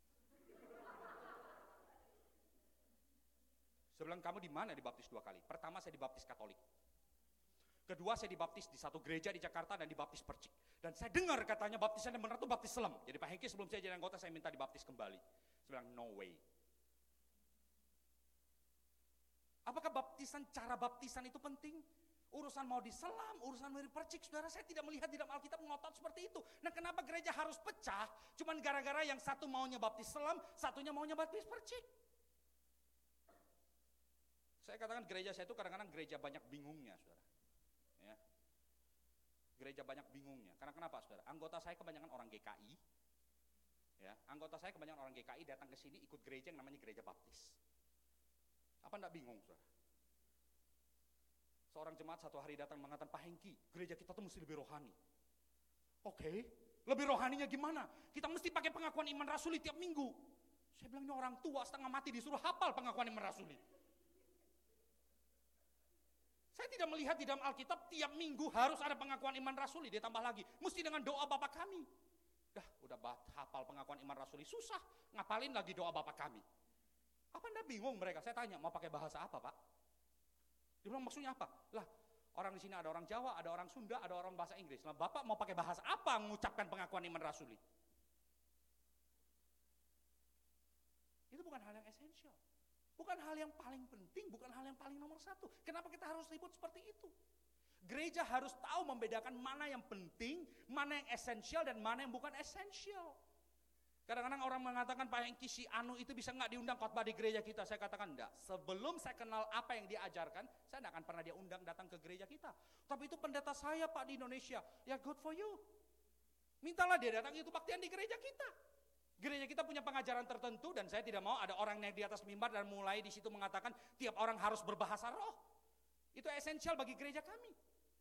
Saya bilang kamu di mana dibaptis dua kali? Pertama saya dibaptis Katolik. Kedua saya dibaptis di satu gereja di Jakarta dan dibaptis percik. Dan saya dengar katanya baptisan yang benar itu baptis selam. Jadi Pak Hengki sebelum saya jadi anggota saya minta dibaptis kembali. Saya bilang no way. Apakah baptisan, cara baptisan itu penting? Urusan mau diselam, urusan mau dipercik, saudara, saya tidak melihat di dalam Alkitab ngotot seperti itu. Nah kenapa gereja harus pecah? Cuman gara-gara yang satu maunya baptis selam, satunya maunya baptis percik. Saya katakan gereja saya itu kadang-kadang gereja banyak bingungnya, saudara. Ya. Gereja banyak bingungnya. Karena kenapa, saudara? Anggota saya kebanyakan orang G K I. Ya, anggota saya kebanyakan orang G K I datang ke sini ikut gereja yang namanya gereja baptis. Apa enggak bingung, saudara? Seorang jemaat satu hari datang mengatakan, Pak Hengki, gereja kita tuh mesti lebih rohani. Oke, okay. Lebih rohaninya gimana? Kita mesti pakai pengakuan iman rasuli tiap minggu. Saya bilang, ini orang tua setengah mati disuruh hafal pengakuan iman rasuli. Saya tidak melihat di dalam Alkitab tiap minggu harus ada pengakuan iman rasuli. Dia tambah lagi, mesti dengan doa Bapa kami. Dah, udah hafal pengakuan iman rasuli, susah. Ngapalin lagi doa Bapa kami. Apa Anda bingung mereka? Saya tanya, mau pakai bahasa apa, Pak? Dia bilang maksudnya apa? Lah, orang di sini ada orang Jawa, ada orang Sunda, ada orang bahasa Inggris. Lah, Bapak mau pakai bahasa apa mengucapkan pengakuan iman rasuli? Itu bukan hal yang esensial. Bukan hal yang paling penting, bukan hal yang paling nomor satu. Kenapa kita harus ribut seperti itu? Gereja harus tahu membedakan mana yang penting, mana yang esensial dan mana yang bukan esensial. Kadang-kadang orang mengatakan Pak Hengki si Anu itu bisa nggak diundang khotbah di gereja kita. Saya katakan enggak. Sebelum saya kenal apa yang dia ajarkan, saya tidak akan pernah dia undang datang ke gereja kita. Tapi itu pendeta saya Pak di Indonesia. Ya good for you. Mintalah dia datang, itu baktian di gereja kita. Gereja kita punya pengajaran tertentu dan saya tidak mau ada orang naik di atas mimbar dan mulai di situ mengatakan tiap orang harus berbahasa roh. Itu esensial bagi gereja kami.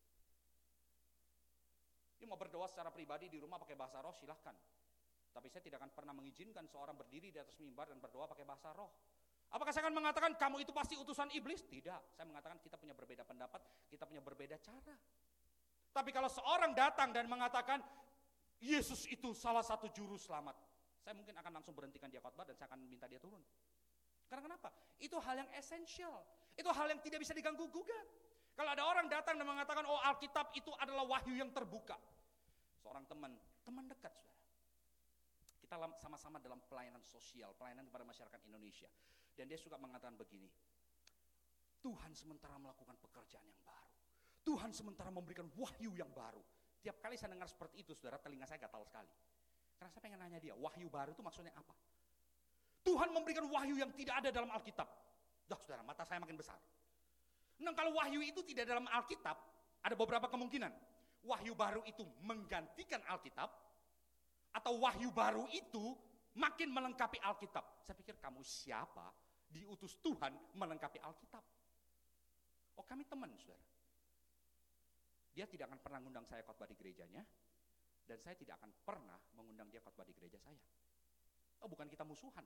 Dia mau berdoa secara pribadi di rumah pakai bahasa roh silahkan. Tapi saya tidak akan pernah mengizinkan seorang berdiri di atas mimbar dan berdoa pakai bahasa roh. Apakah saya akan mengatakan kamu itu pasti utusan iblis? Tidak. Saya mengatakan kita punya berbeda pendapat, kita punya berbeda cara. Tapi kalau seorang datang dan mengatakan Yesus itu salah satu juru selamat, saya mungkin akan langsung berhentikan dia khotbah dan saya akan minta dia turun. Karena kenapa? Itu hal yang esensial. Itu hal yang tidak bisa diganggu gugat. Kalau ada orang datang dan mengatakan oh Alkitab itu adalah wahyu yang terbuka. Seorang teman, teman dekat saudara. Kita sama-sama dalam pelayanan sosial, pelayanan kepada masyarakat Indonesia. Dan dia suka mengatakan begini, Tuhan sementara melakukan pekerjaan yang baru. Tuhan sementara memberikan wahyu yang baru. Tiap kali saya dengar seperti itu, saudara, telinga saya gatal sekali. Karena saya pengen nanya dia, wahyu baru itu maksudnya apa? Tuhan memberikan wahyu yang tidak ada dalam Alkitab. Dah saudara, mata saya makin besar. Nah kalau wahyu itu tidak dalam Alkitab, ada beberapa kemungkinan. Wahyu baru itu menggantikan Alkitab, atau wahyu baru itu makin melengkapi Alkitab. Saya pikir kamu siapa diutus Tuhan melengkapi Alkitab? Oh kami teman saudara. Dia tidak akan pernah mengundang saya khotbah di gerejanya, dan saya tidak akan pernah mengundang dia khotbah di gereja saya. Oh bukan kita musuhan.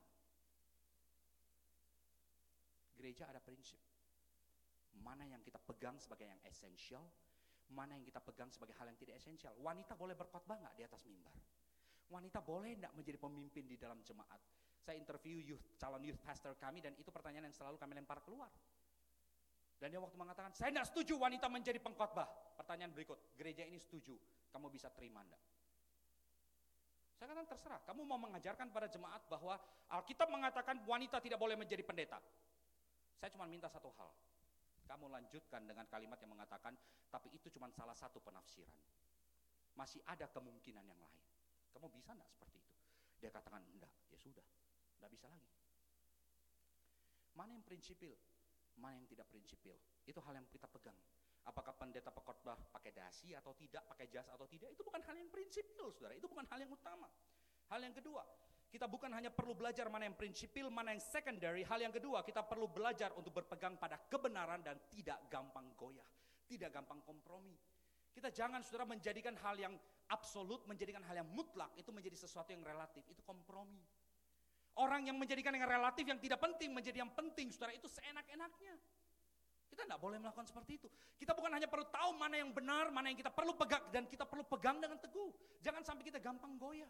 Gereja ada prinsip. Mana yang kita pegang sebagai yang esensial, mana yang kita pegang sebagai hal yang tidak esensial. Wanita boleh berkhotbah nggak di atas mimbar? Wanita boleh enggak menjadi pemimpin di dalam jemaat? Saya interview youth, calon youth pastor kami dan itu pertanyaan yang selalu kami lempar keluar. Dan dia waktu mengatakan, saya enggak setuju wanita menjadi pengkhotbah. Pertanyaan berikut, gereja ini setuju, kamu bisa terima enggak? Saya katakan terserah, kamu mau mengajarkan pada jemaat bahwa Alkitab mengatakan wanita tidak boleh menjadi pendeta. Saya cuma minta satu hal, kamu lanjutkan dengan kalimat yang mengatakan, tapi itu cuma salah satu penafsiran. Masih ada kemungkinan yang lain. Kamu bisa enggak seperti itu? Dia katakan enggak, ya sudah, enggak bisa lagi. Mana yang prinsipil, mana yang tidak prinsipil, itu hal yang kita pegang. Apakah pendeta pengkhotbah pakai dasi atau tidak, pakai jas atau tidak, itu bukan hal yang prinsipil saudara, itu bukan hal yang utama. Hal yang kedua, kita bukan hanya perlu belajar mana yang prinsipil, mana yang secondary. Hal yang kedua, kita perlu belajar untuk berpegang pada kebenaran dan tidak gampang goyah, tidak gampang kompromi. Kita jangan saudara menjadikan hal yang absolut, menjadikan hal yang mutlak, itu menjadi sesuatu yang relatif, itu kompromi. Orang yang menjadikan yang relatif, yang tidak penting, menjadi yang penting, saudara, itu seenak-enaknya. Kita tidak boleh melakukan seperti itu. Kita bukan hanya perlu tahu mana yang benar, mana yang kita perlu pegang, dan kita perlu pegang dengan teguh. Jangan sampai kita gampang goyah.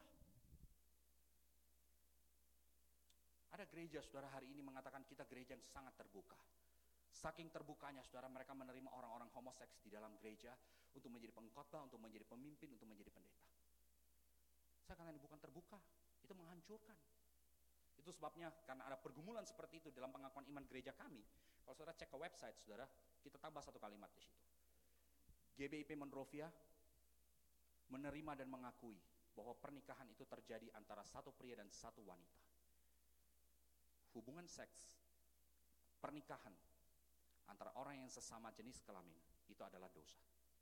Ada gereja, saudara, hari ini mengatakan kita gereja yang sangat terbuka. Saking terbukanya saudara, mereka menerima orang-orang homoseks di dalam gereja untuk menjadi pengkhotbah, untuk menjadi pemimpin, untuk menjadi pendeta. Saya katakan bukan terbuka, itu menghancurkan. Itu sebabnya karena ada pergumulan seperti itu dalam pengakuan iman gereja kami. Kalau saudara cek ke website saudara, kita tambah satu kalimat di situ. G B I P Monrovia menerima dan mengakui bahwa pernikahan itu terjadi antara satu pria dan satu wanita. Hubungan seks, pernikahan antara orang yang sesama jenis kelamin itu adalah dosa.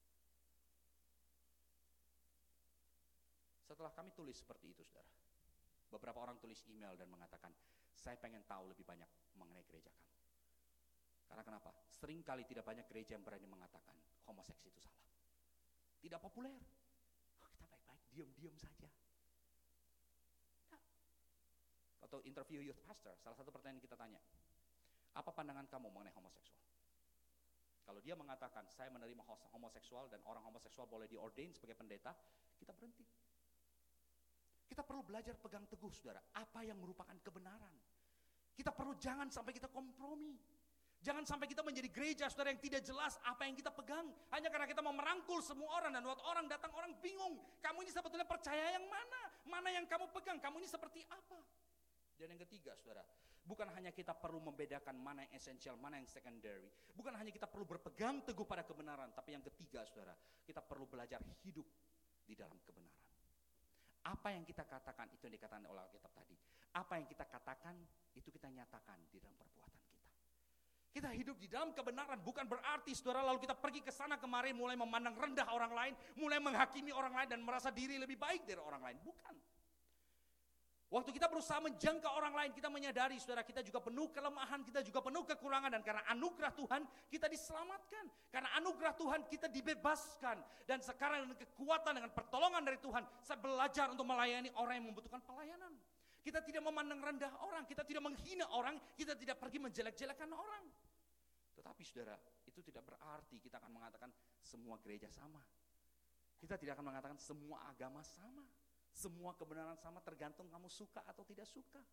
Setelah kami tulis seperti itu saudara, beberapa orang tulis email dan mengatakan, saya pengen tahu lebih banyak mengenai gereja kamu. Karena kenapa? Seringkali tidak banyak gereja yang berani mengatakan homoseks itu salah. Tidak populer. Oh, kita baik-baik, diam-diam saja. Nah, atau interview youth pastor, salah satu pertanyaan kita tanya, apa pandangan kamu mengenai homoseksual? Kalau dia mengatakan, saya menerima homoseksual dan orang homoseksual boleh diordain sebagai pendeta, kita berhenti. Kita perlu belajar pegang teguh saudara, apa yang merupakan kebenaran. Kita perlu jangan sampai kita kompromi. Jangan sampai kita menjadi gereja saudara yang tidak jelas apa yang kita pegang. Hanya karena kita mau merangkul semua orang dan waktu orang datang orang bingung. Kamu ini sebetulnya percaya yang mana? Mana yang kamu pegang? Kamu ini seperti apa? Dan yang ketiga saudara, Bukan hanya kita perlu membedakan mana yang esensial, mana yang secondary. Bukan hanya kita perlu berpegang teguh pada kebenaran, tapi yang ketiga saudara, kita perlu belajar hidup di dalam kebenaran. Apa yang kita katakan itu yang dikatakan oleh Alkitab tadi. Apa yang kita katakan itu kita nyatakan di dalam perbuatan kita. Kita hidup di dalam kebenaran bukan berarti saudara lalu kita pergi ke sana kemari mulai memandang rendah orang lain, mulai menghakimi orang lain dan merasa diri lebih baik dari orang lain. Bukan. Waktu kita berusaha menjangkau orang lain, kita menyadari saudara kita juga penuh kelemahan, kita juga penuh kekurangan, dan karena anugerah Tuhan kita diselamatkan. Karena anugerah Tuhan kita dibebaskan. Dan sekarang dengan kekuatan, dengan pertolongan dari Tuhan, saya belajar untuk melayani orang yang membutuhkan pelayanan. Kita tidak memandang rendah orang, kita tidak menghina orang, kita tidak pergi menjelek-jelekan orang. Tetapi saudara, itu tidak berarti kita akan mengatakan semua gereja sama. Kita tidak akan mengatakan semua agama sama. Semua kebenaran sama, tergantung kamu suka atau tidak suka.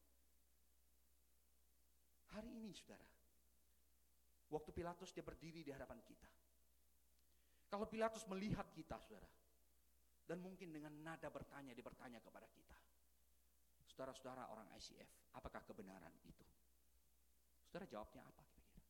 Hari ini saudara, waktu Pilatus dia berdiri di hadapan kita. Kalau Pilatus melihat kita saudara, dan mungkin dengan nada bertanya, dia bertanya kepada kita, saudara-saudara orang I C F, apakah kebenaran itu? Saudara jawabnya apa kira-kira?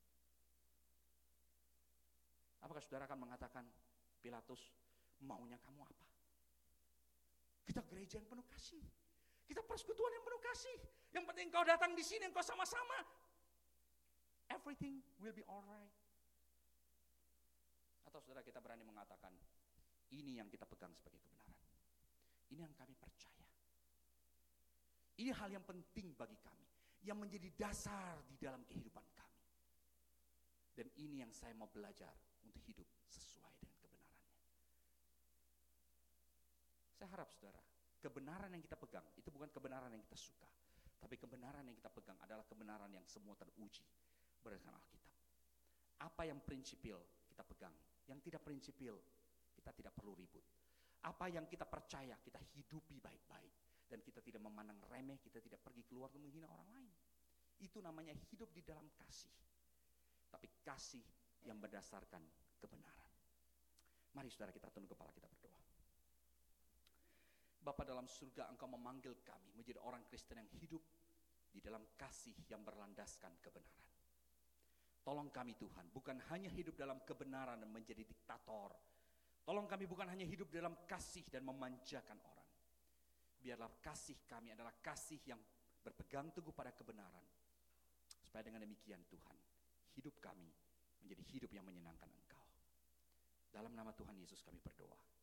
Apakah saudara akan mengatakan, Pilatus, maunya kamu apa? Kita gereja yang penuh kasih. Kita persekutuan yang penuh kasih. Yang penting kau datang di sini, kau sama-sama. Everything will be alright. Atau saudara kita berani mengatakan, ini yang kita pegang sebagai kebenaran. Ini yang kami percaya. Ini hal yang penting bagi kami, yang menjadi dasar di dalam kehidupan kami. Dan ini yang saya mau belajar untuk hidup sesuai dengan kebenarannya. Saya harap saudara, kebenaran yang kita pegang itu bukan kebenaran yang kita suka, tapi kebenaran yang kita pegang adalah kebenaran yang semua teruji berdasarkan Alkitab. Apa yang prinsipil kita pegang, yang tidak prinsipil kita tidak perlu ribut. Apa yang kita percaya kita hidupi baik-baik. Dan kita tidak memandang remeh, kita tidak pergi keluar untuk menghina orang lain. Itu namanya hidup di dalam kasih. Tapi kasih yang berdasarkan kebenaran. Mari saudara kita tunduk kepala, kita berdoa. Bapa dalam surga, Engkau memanggil kami menjadi orang Kristen yang hidup di dalam kasih yang berlandaskan kebenaran. Tolong kami Tuhan, bukan hanya hidup dalam kebenaran dan menjadi diktator. Tolong kami bukan hanya hidup dalam kasih dan memanjakan orang. Biarlah kasih kami adalah kasih yang berpegang teguh pada kebenaran. Supaya dengan demikian Tuhan, hidup kami menjadi hidup yang menyenangkan Engkau. Dalam nama Tuhan Yesus kami berdoa.